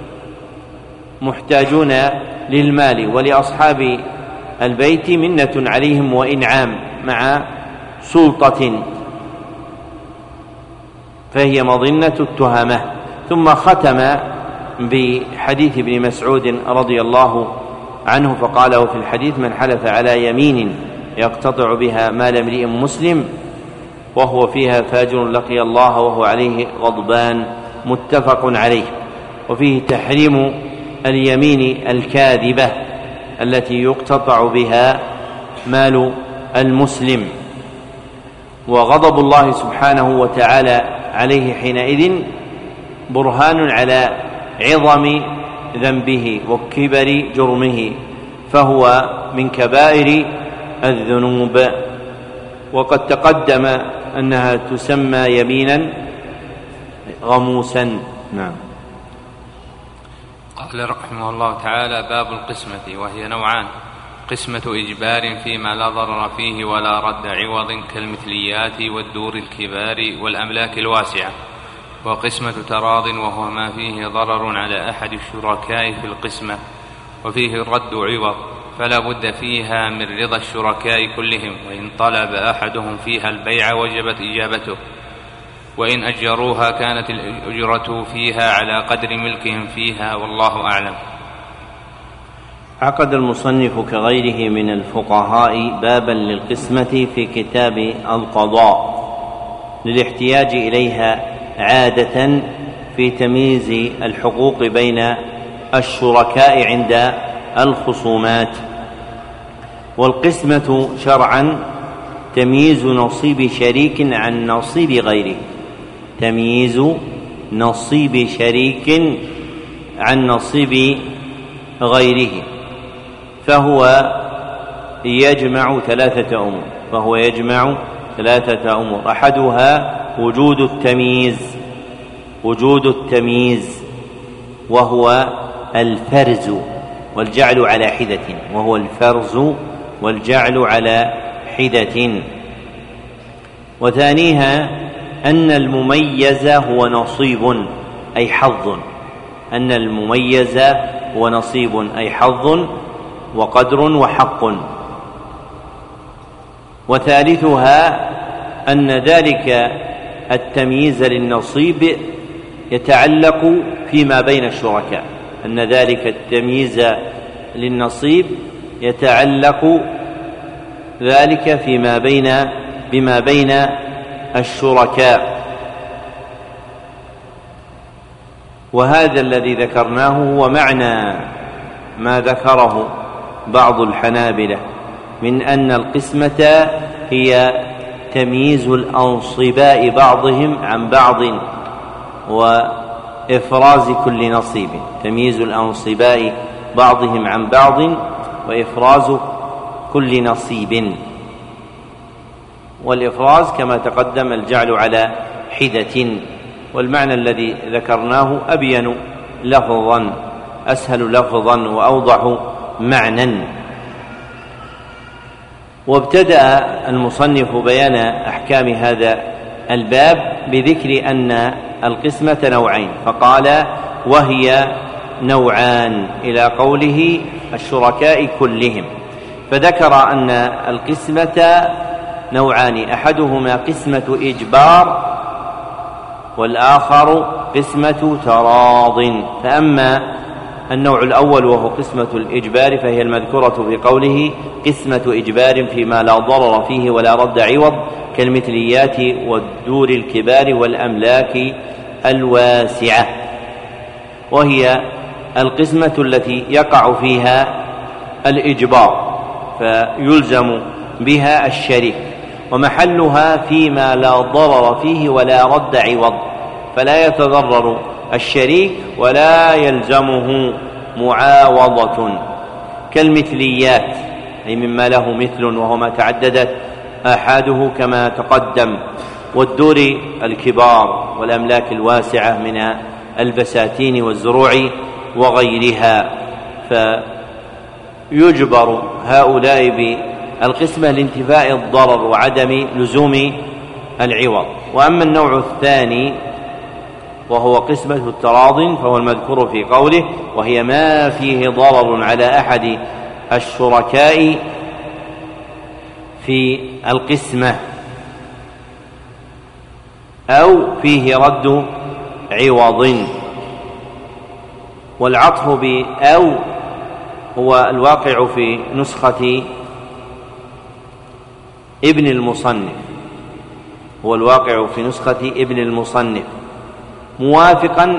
محتاجون للمال، ولأصحاب البيت منة عليهم وإنعام مع سلطة، فهي مظنة التهمة. ثم ختم بحديث ابن مسعود رضي الله عنه فقاله في الحديث: من حلف على يمين يقتطع بها مال امرئ مسلم وهو فيها فاجر لقي الله وهو عليه غضبان، متفق عليه. وفيه تحريم اليمين الكاذبة التي يقتطع بها مال المسلم، وغضب الله سبحانه وتعالى عليه حينئذ برهان على عظم ذنبه وكبر جرمه، فهو من كبائر الذنوب. وقد تقدم أنها تسمى يمينا غموسا. نعم. قال رحمه الله تعالى: باب القسمة، وهي نوعان: قسمة إجبار فيما لا ضرر فيه ولا رد عوض كالمثليات والدور الكبار والأملاك الواسعة، وقسمة تراض وهو ما فيه ضرر على أحد الشركاء في القسمة وفيه رد عوض، فلا بد فيها من رضا الشركاء كلهم، وإن طلب أحدهم فيها البيع وجبت إجابته، وإن أجروها كانت الأجرة فيها على قدر ملكهم فيها، والله أعلم. عقد المصنف كغيره من الفقهاء بابا للقسمة في كتاب القضاء للاحتياج إليها عادة في تمييز الحقوق بين الشركاء عند الخصومات. والقسمة شرعا تمييز نصيب شريك عن نصيب غيره، تمييز نصيب شريك عن نصيب غيره، فهو يجمع ثلاثة أمور، أحدها وجود التمييز وهو الفرز والجعل على حدة، وثانيها أن المميز هو نصيب أي حظ وقدر وحق، وثالثها أن ذلك التمييز للنصيب يتعلق فيما بين الشركاء، أن ذلك التمييز للنصيب يتعلق ذلك بما بين الشركاء. وهذا الذي ذكرناه هو معنى ما ذكره بعض الحنابلة من أن القسمة هي تمييز الأنصباء بعضهم عن بعض وإفراز كل نصيب، تمييز الأنصباء بعضهم عن بعض وإفراز كل نصيب، والإفراز كما تقدم الجعل على حدة. والمعنى الذي ذكرناه أبين لفظا، أسهل لفظا وأوضح معنى. وابتدأ المصنف بيان أحكام هذا الباب بذكر أن القسمة نوعين، فقال: وهي نوعان، إلى قوله الشركاء كلهم، فذكر أن القسمة نوعان، أحدهما قسمة إجبار والآخر قسمة تراض. فأما النوع الأول وهو قسمة الإجبار، فهي المذكورة في قوله قسمة إجبار فيما لا ضرر فيه ولا رد عوض، كالمثليات والدور الكبار والأملاك الواسعة، وهي القسمة التي يقع فيها الإجبار فيلزم بها الشريك، ومحلها فيما لا ضرر فيه ولا رد عوض، فلا يتضرر الشريك ولا يلزمه معاوضة، كالمثليات أي مما له مثل وهو ما تعددت آحاده كما تقدم، والدور الكبار والأملاك الواسعة من البساتين والزروع وغيرها، فيجبر هؤلاء بالقسمة لانتفاء الضرر وعدم لزوم العوض. وأما النوع الثاني وهو قسمة التراض فهو المذكور في قوله وهي ما فيه ضرر على أحد الشركاء في القسمة أو فيه رد عوض. والعطف بأو هو الواقع في نسخة ابن المصنف، هو الواقع في نسخة ابن المصنف موافقا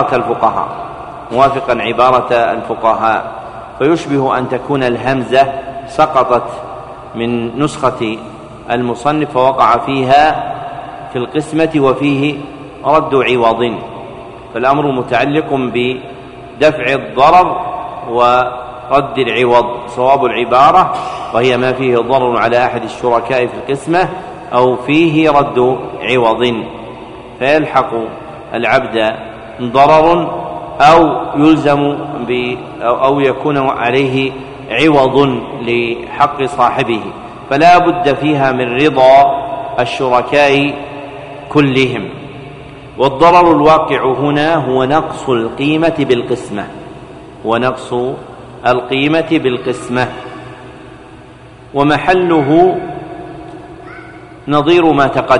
عبارة الفقهاء، فيشبه أن تكون الهمزة سقطت من نسخة المصنف فوقع فيها في القسمة وفيه رد عوض، فالأمر متعلق بدفع الضرر ورد العوض. صواب العبارة وهي ما فيه ضرر على أحد الشركاء في القسمة أو فيه رد عوض، فيلحق العبد ضرر أو يلزم أو يكون عليه عوض لحق صاحبه، فلا بد فيها من رضا الشركاء كلهم. والضرر الواقع هنا هو نقص القيمة بالقسمة، ومحله نظير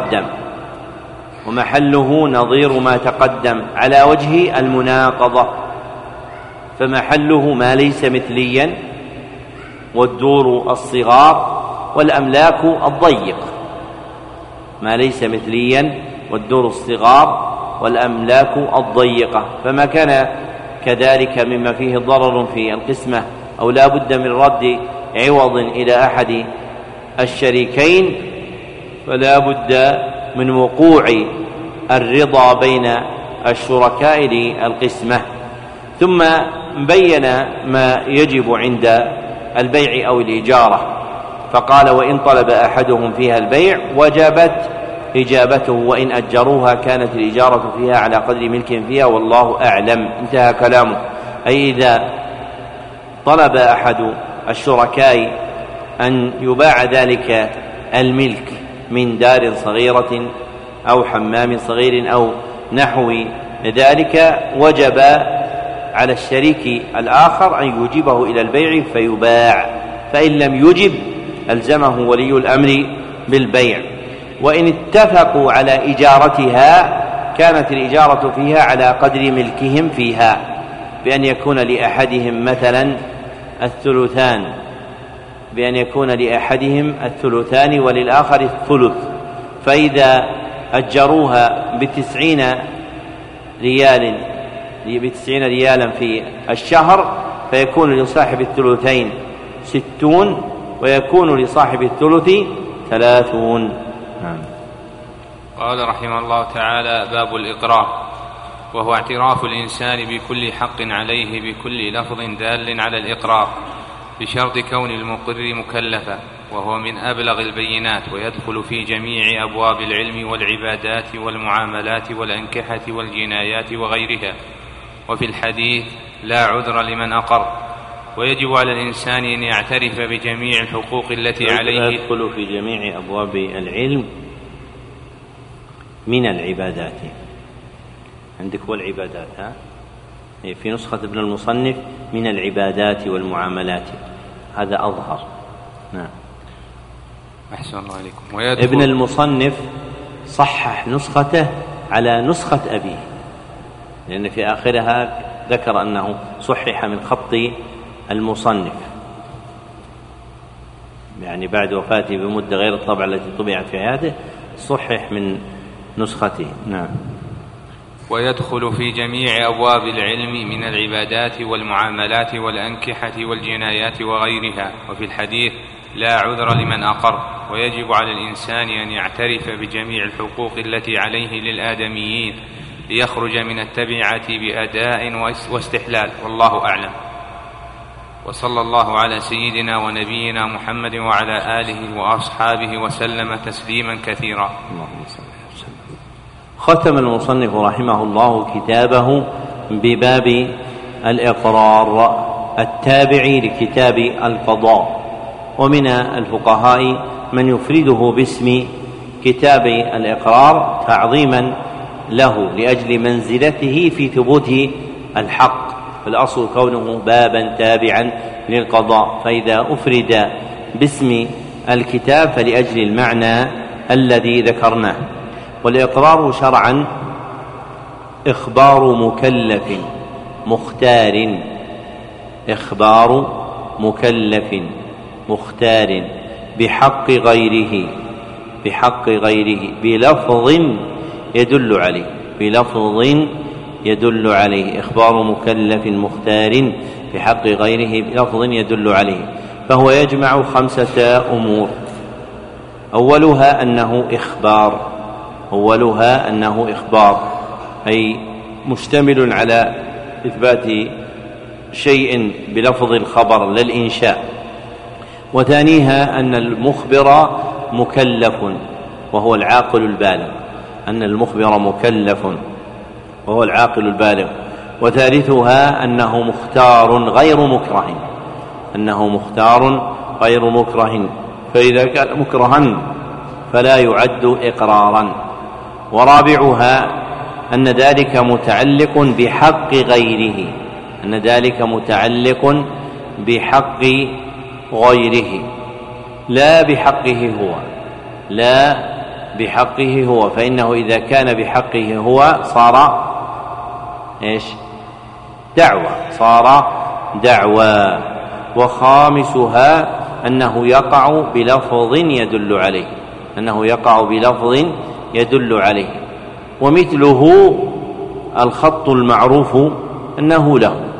ما تقدم على وجه المناقضة، فمحله ما ليس مثليا والدور الصغار والأملاك الضيق، ما ليس مثليا والدور الصغار والأملاك الضيقة، فما كان كذلك مما فيه ضرر في القسمة أو لا بد من رد عوض إلى أحد الشريكين فلا بد من وقوع الرضا بين الشركاء للقسمة. ثم بين ما يجب عند البيع أو الإجارة، فقال وإن طلب أحدهم فيها البيع وجبت إجابته، وإن أجروها كانت الإجارة فيها على قدر ملك فيها والله أعلم. انتهى كلامه. أي إذا طلب أحد الشركاء أن يباع ذلك الملك من دار صغيرة أو حمام صغير أو نحو ذلك، وجب على الشريك الآخر أن يجيبه إلى البيع فيباع، فإن لم يجب ألزمه ولي الأمر بالبيع. وإن اتفقوا على إجارتها كانت الإجارة فيها على قدر ملكهم فيها، بأن يكون لأحدهم مثلا الثلثان وللآخر الثلث، فإذا أجروها ب90 ريالا في الشهر فيكون لصاحب الثلثين 60 ويكون لصاحب الثلث 30. قال رحمه الله تعالى: باب الإقرار، وهو اعتراف الإنسان بكل حق عليه بكل لفظ دال على الإقرار بشرط كون المقر مكلفا، وهو من أبلغ البينات، ويدخل في جميع أبواب العلم والعبادات والمعاملات والأنكحة والجنايات وغيرها. وفي الحديث: لا عذر لمن أقر. ويجب على الإنسان أن يعترف بجميع الحقوق التي عليه. يدخل في جميع أبواب العلم من العبادات، عندك والعبادات في نسخة ابن المصنف من العبادات والمعاملات، هذا أظهر. نعم. أحسن الله عليكم. ابن المصنف صحح نسخته على نسخة أبيه، لأن في آخرها ذكر أنه صحح من خط المصنف، يعني بعد وفاته بمدة غير الطبعة التي طبعت في حياته صحح من نسخته. نعم. ويدخل في جميع أبواب العلم من العبادات والمعاملات والأنكحة والجنايات وغيرها. وفي الحديث: لا عذر لمن أقر. ويجب على الإنسان أن يعترف بجميع الحقوق التي عليه للآدميين ليخرج من التبعة بأداء واستحلال، والله أعلم. وصلى الله على سيدنا ونبينا محمد وعلى آله وأصحابه وسلم تسليما كثيرا. ختم المصنف رحمه الله كتابه بباب الإقرار التابع لكتاب القضاء. ومن الفقهاء من يفرده باسم كتاب الإقرار تعظيما له لأجل منزلته في ثبوت الحق، فالأصل كونه بابا تابعا للقضاء، فإذا أفرد باسم الكتاب فلأجل المعنى الذي ذكرناه. والإقرار شرعا إخبار مكلف مختار، إخبار مكلف مختار بحق غيره بلفظ يدل عليه، بلفظ يدل عليه، إخبار مكلف مختار بحق غيره بلفظ يدل عليه. فهو يجمع 5 أمور: أولها أنه إخبار، أي مشتمل على إثبات شيء بلفظ الخبر لا الإنشاء. وثانيها أن المخبر مكلف وهو العاقل البالغ، أن المخبر مكلف وهو العاقل البالغ. وثالثها أنه مختار غير مكره، فإذا كان مكرها فلا يعد إقرارا. ورابعها أن ذلك متعلق بحق غيره، لا بحقه هو، فإنه إذا كان بحقه هو صار دعوى. وخامسها أنه يقع بلفظ يدل عليه، ومثله الخط المعروف أنه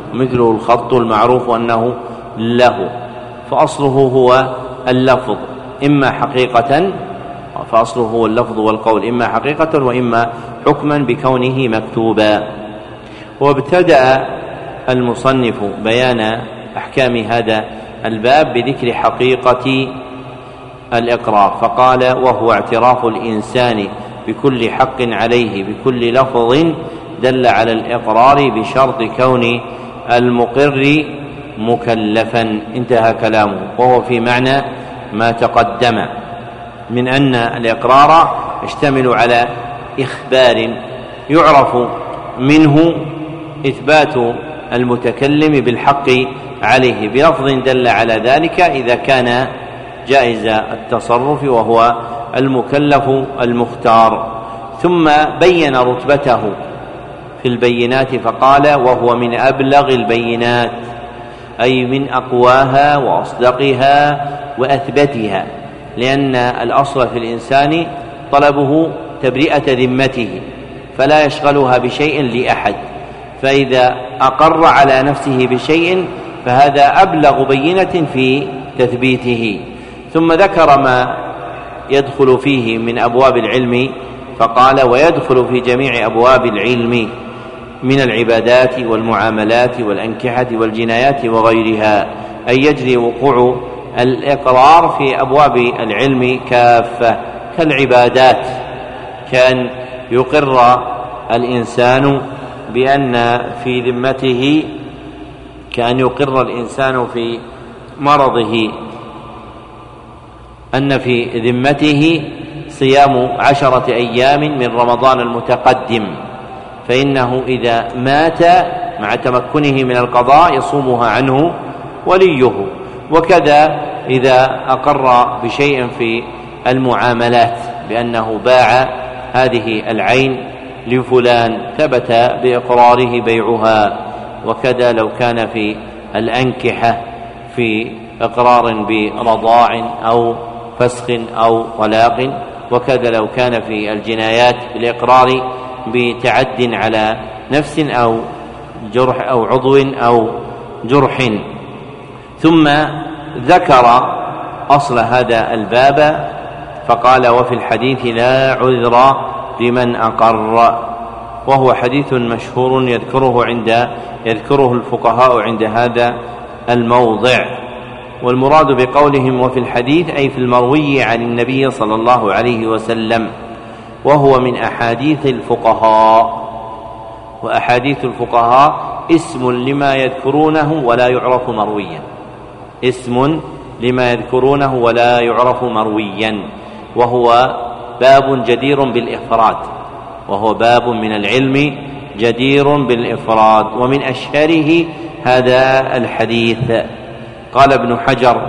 له، فأصله هو اللفظ إما حقيقة، فأصله هو اللفظ والقول إما حقيقة وإما حكما بكونه مكتوبا. وابتدأ المصنف بيان أحكام هذا الباب بذكر حقيقة الإقرار، فقال: وهو اعتراف الإنسان بكل حق عليه بكل لفظ دل على الإقرار بشرط كون المقر مكلفا. انتهى كلامه، وهو في معنى ما تقدم من أن الإقرار يشتمل على إخبار يعرف منه إثبات المتكلم بالحق عليه بلفظ دل على ذلك إذا كان جائز التصرف وهو المكلف المختار. ثم بين رتبته في البينات فقال: وهو من أبلغ البينات، أي من أقواها وأصدقها وأثبتها، لأن الأصل في الإنسان طلبه تبرئة ذمته فلا يشغلها بشيء لأحد، فإذا أقر على نفسه بشيء فهذا أبلغ بينة في تثبيته. ثم ذكر ما يدخل فيه من أبواب العلم فقال: ويدخل في جميع أبواب العلم من العبادات والمعاملات والأنكحة والجنايات وغيرها، أي يجري وقوع الإقرار في أبواب العلم كافة كالعبادات، كان يقر الإنسان بأن في ذمته، كأن يقر الإنسان في مرضه أن في ذمته صيام 10 أيام من رمضان المتقدم، فإنه إذا مات مع تمكنه من القضاء يصومها عنه وليه. وكذا إذا أقر بشيء في المعاملات بأنه باع هذه العين لفلان ثبت بإقراره بيعها. وكذا لو كان في الأنكحة في إقرار برضاع أو فسخ أو طلاق، وكذا لو كان في الجنايات بالإقرار بتعد على نفس أو جرح أو عضو أو جرح. ثم ذكر أصل هذا الباب فقال: وفي الحديث لا عذر لمن أقر، وهو حديث مشهور يذكره الفقهاء عند هذا الموضع. والمراد بقولهم وفي الحديث أي في المروي عن النبي صلى الله عليه وسلم، وهو من أحاديث الفقهاء، وأحاديث الفقهاء اسم لما يذكرونه ولا يعرف مرويا، اسم لما يذكرونه ولا يعرف مرويا، وهو باب جدير بالإفراد، وهو باب من العلم جدير بالإفراد، ومن أشهره هذا الحديث. قال ابن حجر: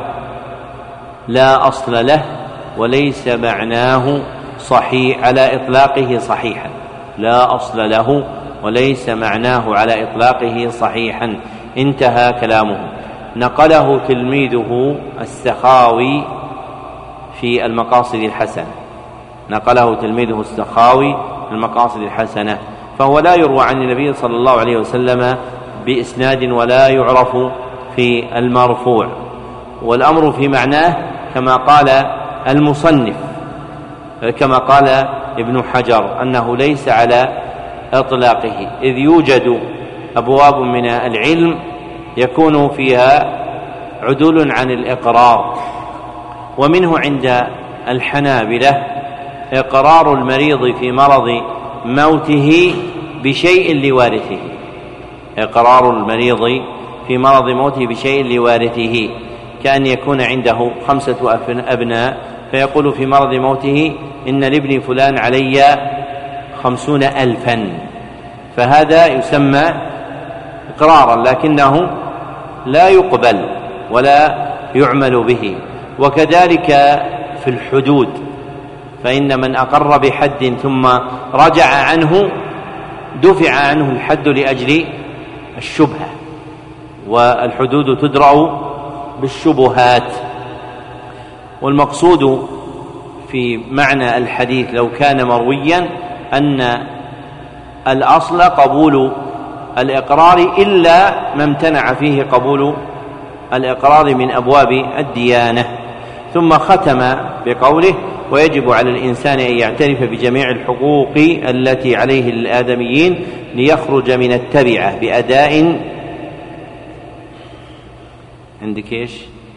لا أصل له وليس معناه صحيح على إطلاقه صحيحا، لا أصل له وليس معناه على إطلاقه صحيحا. انتهى كلامه. نقله تلميذه السخاوي في المقاصد الحسنة، نقله تلميذه السخاوي في المقاصد الحسنة، فهو لا يروى عن النبي صلى الله عليه وسلم بإسناد ولا يعرف في المرفوع، والأمر في معناه كما قال المصنف، كما قال ابن حجر أنه ليس على إطلاقه، إذ يوجد أبواب من العلم يكون فيها عدول عن الإقرار، ومنه عند الحنابلة إقرار المريض في مرض موته بشيء لوارثه، إقرار المريض في مرض موته بشيء لوارثه، كأن يكون عنده 5 أبناء فيقول في مرض موته: إن لابن فلان علي 50,000، فهذا يسمى إقرارا لكنه لا يقبل ولا يعمل به. وكذلك في الحدود، فإن من أقر بحد ثم رجع عنه دفع عنه الحد لأجل الشبهة، والحدود تدرأ بالشبهات. والمقصود في معنى الحديث لو كان مرويا أن الأصل قبول الإقرار إلا ما امتنع فيه قبول الإقرار من أبواب الديانة. ثم ختم بقوله: ويجب على الإنسان أن يعترف بجميع الحقوق التي عليه للآدميين ليخرج من التبعة بأداء، عندك إيش؟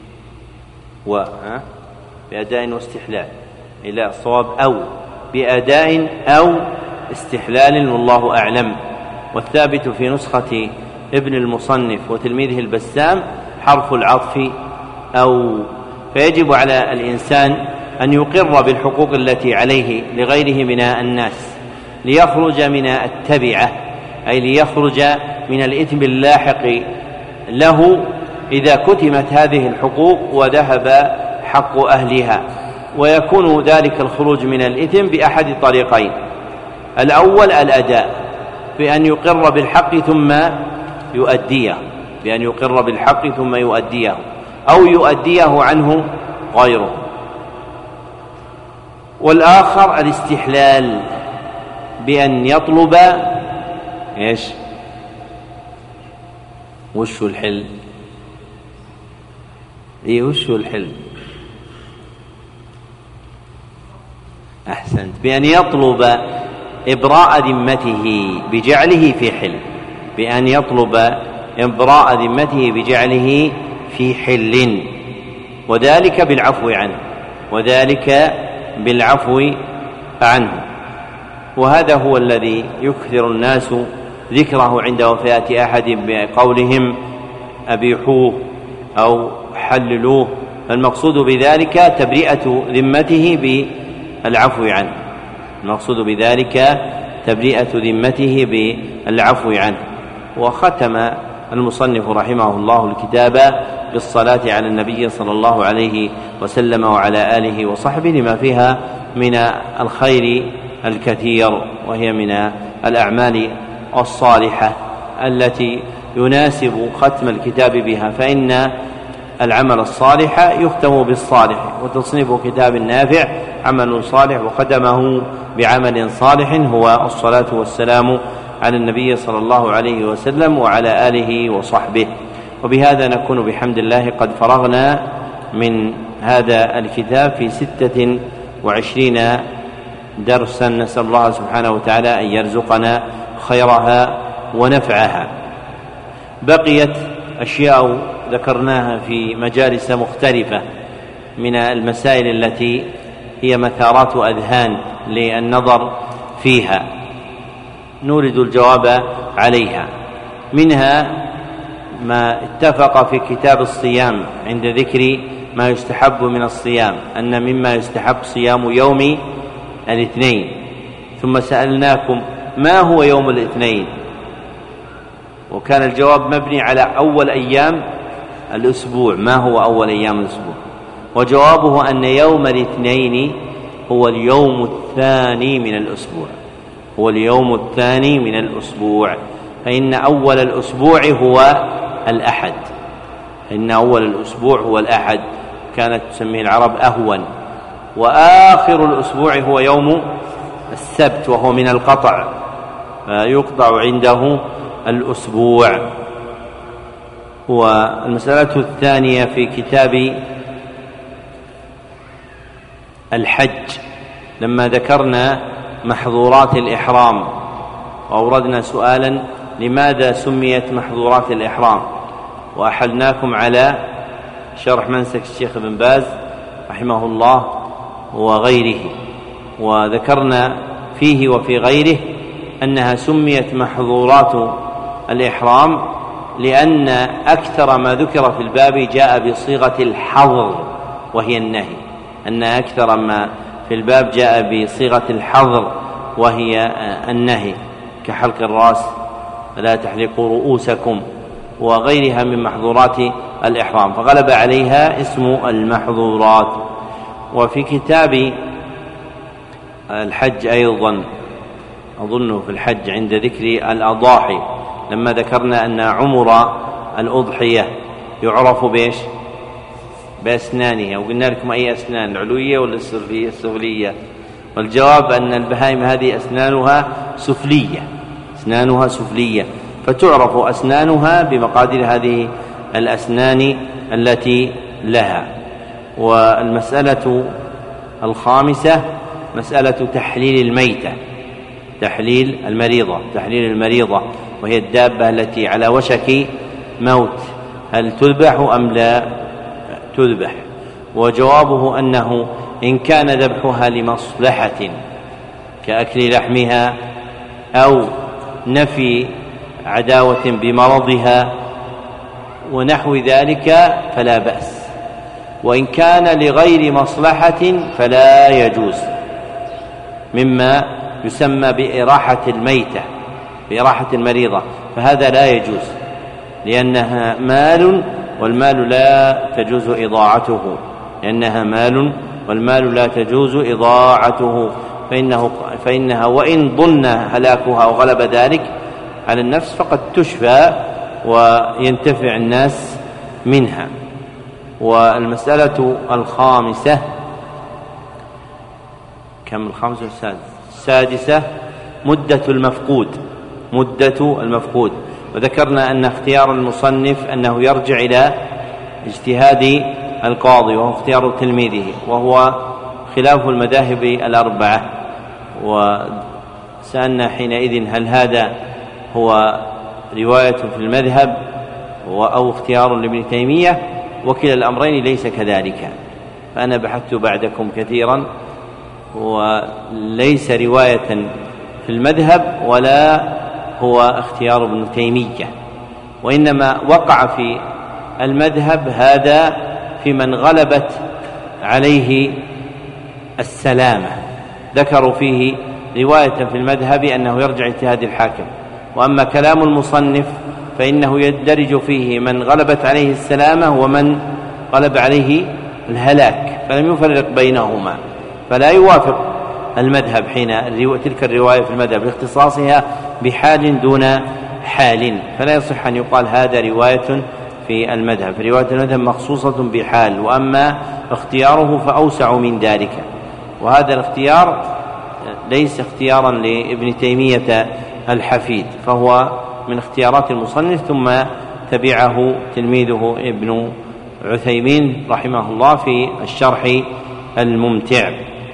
بأداء واستحلال، إلى الصواب أو بأداء أو استحلال والله أعلم. والثابت في نسخة ابن المصنف وتلميذه البسام حرف العطف أو. فيجب على الإنسان أن يقر بالحقوق التي عليه لغيره من الناس ليخرج من التبعة، أي ليخرج من الإثم اللاحق له إذا كتمت هذه الحقوق وذهب حق أهلها. ويكون ذلك الخروج من الإثم بأحد طريقين: الأول الأداء، بأن يقر بالحق ثم يؤديه، بأن يقر بالحق ثم يؤديه، أو يؤديه عنه غيره. والآخر الاستحلال، بأن يطلب إيش؟ وش الحل؟ وش الحل؟ أحسنت، بأن يطلب إبراء ذمته بجعله في حل، بأن يطلب إبراء ذمته بجعله في حل، وذلك بالعفو عنه، وذلك بالعفو عنه. وهذا هو الذي يكثر الناس ذكره عند وفاة أحد بقولهم أبيحوه أو حللوه، المقصود بذلك تبرئة ذمته بالعفو عنه، المقصود بذلك تبرئة ذمته بالعفو عنه. وختم المصنف رحمه الله الكتاب بالصلاة على النبي صلى الله عليه وسلم وعلى آله وصحبه لما فيها من الخير الكثير، وهي من الأعمال الصالحة التي يناسب ختم الكتاب بها، فإن العمل الصالح يختم بالصالح، وتصنيف كتاب نافع عمل صالح وختمه بعمل صالح هو الصلاة والسلام على النبي صلى الله عليه وسلم وعلى آله وصحبه. وبهذا نكون بحمد الله قد فرغنا من هذا الكتاب في 26 درسا، نسأل الله سبحانه وتعالى أن يرزقنا خيرها ونفعها. بقيت أشياء ذكرناها في مجالس مختلفة من المسائل التي هي مثارات أذهان للنظر فيها، نريد الجواب عليها. منها ما اتفق في كتاب الصيام عند ذكر ما يستحب من الصيام أن مما يستحب صيام يوم الاثنين، ثم سألناكم ما هو يوم الاثنين، وكان الجواب مبني على أول أيام الأسبوع. ما هو أول أيام الأسبوع؟ وجوابه أن يوم الاثنين هو اليوم الثاني من الأسبوع، هو اليوم الثاني من الأسبوع، فإن أول الأسبوع هو الأحد، إن أول الأسبوع هو الأحد، كانت تسميه العرب أهون. وآخر الأسبوع هو يوم السبت، وهو من القطع، فيقطع عنده الأسبوع. والمسألة الثانية في كتاب الحج لما ذكرنا محظورات الإحرام وأوردنا سؤالا لماذا سميت محظورات الإحرام، وأحلناكم على شرح منسك الشيخ ابن باز رحمه الله وغيره، وذكرنا فيه وفي غيره أنها سميت محظورات الإحرام لأن أكثر ما ذكر في الباب جاء بصيغة الحظر وهي النهي، أن أكثر ما في الباب جاء بصيغة الحظر وهي النهي، كحلق الرأس، لا تحلقوا رؤوسكم، وغيرها من محظورات الإحرام، فغلب عليها اسم المحظورات. وفي كتاب الحج أيضا أظنه في الحج عند ذكر الأضاحي لما ذكرنا أن عمر الأضحية يعرف بإيش؟ بأسنانها، وقلنا لكم أي أسنان، العلوية ولا السفلية؟ والجواب أن البهائم هذه أسنانها سفلية، أسنانها سفلية، فتعرف أسنانها بمقادير هذه الأسنان التي لها. والمسألة الخامسة مسألة تحليل الميتة، تحليل المريضة، وهي الدابة التي على وشك موت، هل تذبح أم لا تذبح؟ وجوابه أنه إن كان ذبحها لمصلحة كأكل لحمها أو نفي عداوة بمرضها ونحو ذلك فلا بأس، وإن كان لغير مصلحة فلا يجوز، مما يسمى بإراحة الميتة، بإراحة المريضة، فهذا لا يجوز لأنها مال، والمال لا تجوز إضاعته، لأنها مال والمال لا تجوز إضاعته، فإنها وإن ظن هلاكها وغلب ذلك على النفس فقد تشفى وينتفع الناس منها. والمسألة الخامسة، كم الخامسة السادسة مدة المفقود، وذكرنا أن اختيار المصنف أنه يرجع إلى اجتهاد القاضي وهو اختيار تلميذه، وهو خلاف المذاهب الأربعة. وسألنا حينئذ هل هذا هو رواية في المذهب أو اختيار لابن تيمية؟ وكلا الأمرين ليس كذلك، فأنا بحثت بعدكم كثيرا وليس رواية في المذهب ولا هو اختيار ابن تيمية، وإنما وقع في المذهب هذا في من غلبت عليه السلامة، ذكروا فيه رواية في المذهب أنه يرجع اجتهاد الحاكم. وأما كلام المصنف فإنه يندرج فيه من غلبت عليه السلامة ومن غلب عليه الهلاك، فلم يفرق بينهما، فلا يوافق المذهب حين تلك الرواية في المذهب لاختصاصها بحال دون حال، فلا يصح أن يقال هذا رواية في المذهب، فرواية المذهب مخصوصة بحال، وأما اختياره فأوسع من ذلك. وهذا الاختيار ليس اختيارا لابن تيمية الحفيد، فهو من اختيارات المصنف، ثم تبعه تلميذه ابن عثيمين رحمه الله في الشرح الممتع.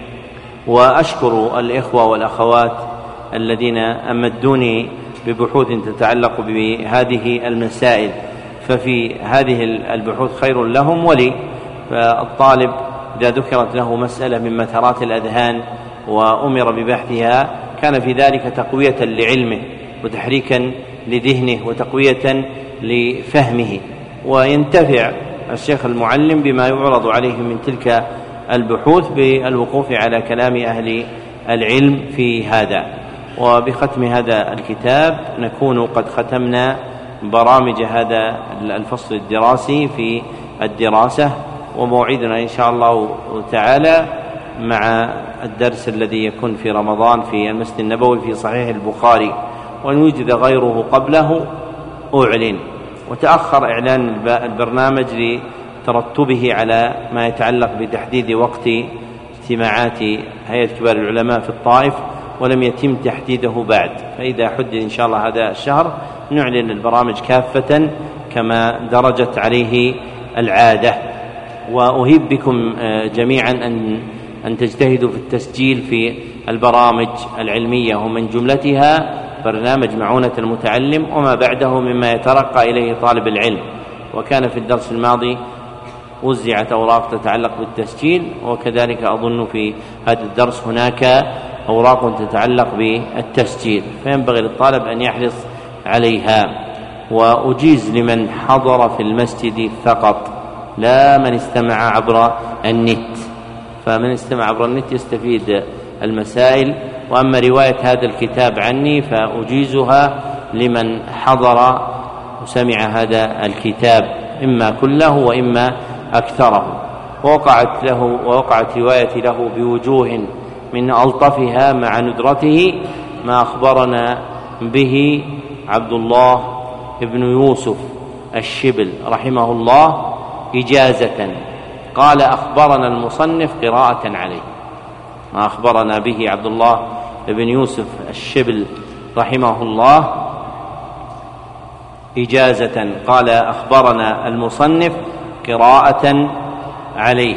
وأشكر الإخوة والأخوات الذين أمدوني ببحوث تتعلق بهذه المسائل، ففي هذه البحوث خير لهم ولي. فالطالب إذا ذكرت له مسألة من مثارات الأذهان وأمر ببحثها كان في ذلك تقوية لعلمه وتحريكا لذهنه وتقوية لفهمه، وينتفع الشيخ المعلم بما يعرض عليه من تلك البحوث بالوقوف على كلام أهل العلم في هذا. وبختم هذا الكتاب نكون قد ختمنا برامج هذا الفصل الدراسي في الدراسة، وموعدنا إن شاء الله تعالى مع الدرس الذي يكون في رمضان في المسجد النبوي في صحيح البخاري، وإن وجد غيره قبله أعلن. وتأخر إعلان البرنامج لترتبه على ما يتعلق بتحديد وقت اجتماعات هيئة كبار العلماء في الطائف، ولم يتم تحديده بعد، فإذا حدد إن شاء الله هذا الشهر نعلن البرامج كافة كما درجت عليه العادة. وأهيب بكم جميعا أن تجتهدوا في التسجيل في البرامج العلمية، ومن جملتها برنامج معونة المتعلم وما بعده مما يترقى إليه طالب العلم. وكان في الدرس الماضي وزعت أوراق تتعلق بالتسجيل، وكذلك أظن في هذا الدرس هناك أوراق تتعلق بالتسجيل، فينبغي للطالب أن يحرص عليها. وأجيز لمن حضر في المسجد فقط، لا من استمع عبر النت، فمن استمع عبر النت يستفيد المسائل. وأما رواية هذا الكتاب عني فأجيزها لمن حضر وسمع هذا الكتاب إما كله وإما أكثره. ووقعت روايتي له بوجوه من ألطفها مع ندرته ما أخبرنا به عبد الله ابن يوسف الشبل رحمه الله إجازة، قال أخبرنا المصنف قراءة عليه. ما أخبرنا به عبد الله ابن يوسف الشبل رحمه الله إجازة، قال أخبرنا المصنف قراءة عليه.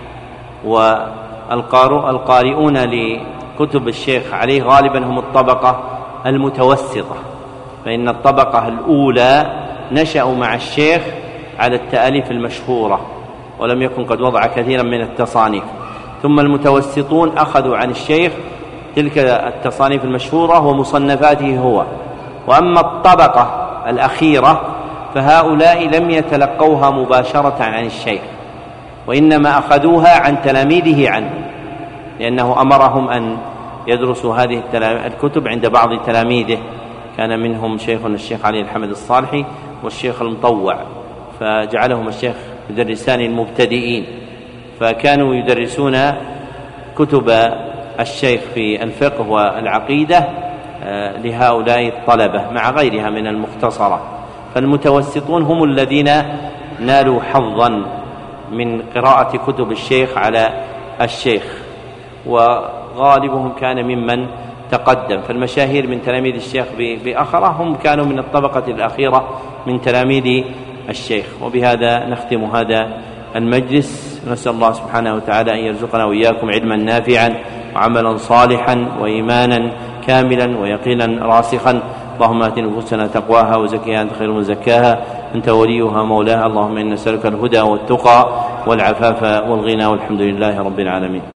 والقارئون لكتب الشيخ عليه غالبا هم الطبقة المتوسطة، فإن الطبقة الأولى نشأوا مع الشيخ على التأليف المشهورة ولم يكن قد وضع كثيرا من التصانيف، ثم المتوسطون أخذوا عن الشيخ تلك التصانيف المشهورة ومصنفاته هو. وأما الطبقة الأخيرة فهؤلاء لم يتلقوها مباشرة عن الشيخ، وإنما أخذوها عن تلاميذه عنه، لأنه أمرهم أن يدرسوا هذه الكتب عند بعض تلاميذه، كان منهم شيخنا الشيخ علي الحمد الصالحي والشيخ المطوع، فجعلهم الشيخ يدرسان المبتدئين، فكانوا يدرسون كتب الشيخ في الفقه والعقيدة لهؤلاء الطلبة مع غيرها من المختصرة. فالمتوسطون هم الذين نالوا حظا من قراءة كتب الشيخ على الشيخ، وغالبهم كان ممن تقدم. فالمشاهير من تلاميذ الشيخ بأخرة هم كانوا من الطبقة الأخيرة من تلاميذ الشيخ. وبهذا نختم هذا المجلس، نسأل الله سبحانه وتعالى أن يرزقنا وإياكم علما نافعا وعملا صالحا وإيمانا كاملا ويقينا راسخا. اللهم آت نفوسنا تقواها وزكها أنت خير من زكاها أنت وليها مولاها. اللهم إنا نسألك الهدى والتقى والعفاف والغنى، والحمد لله رب العالمين.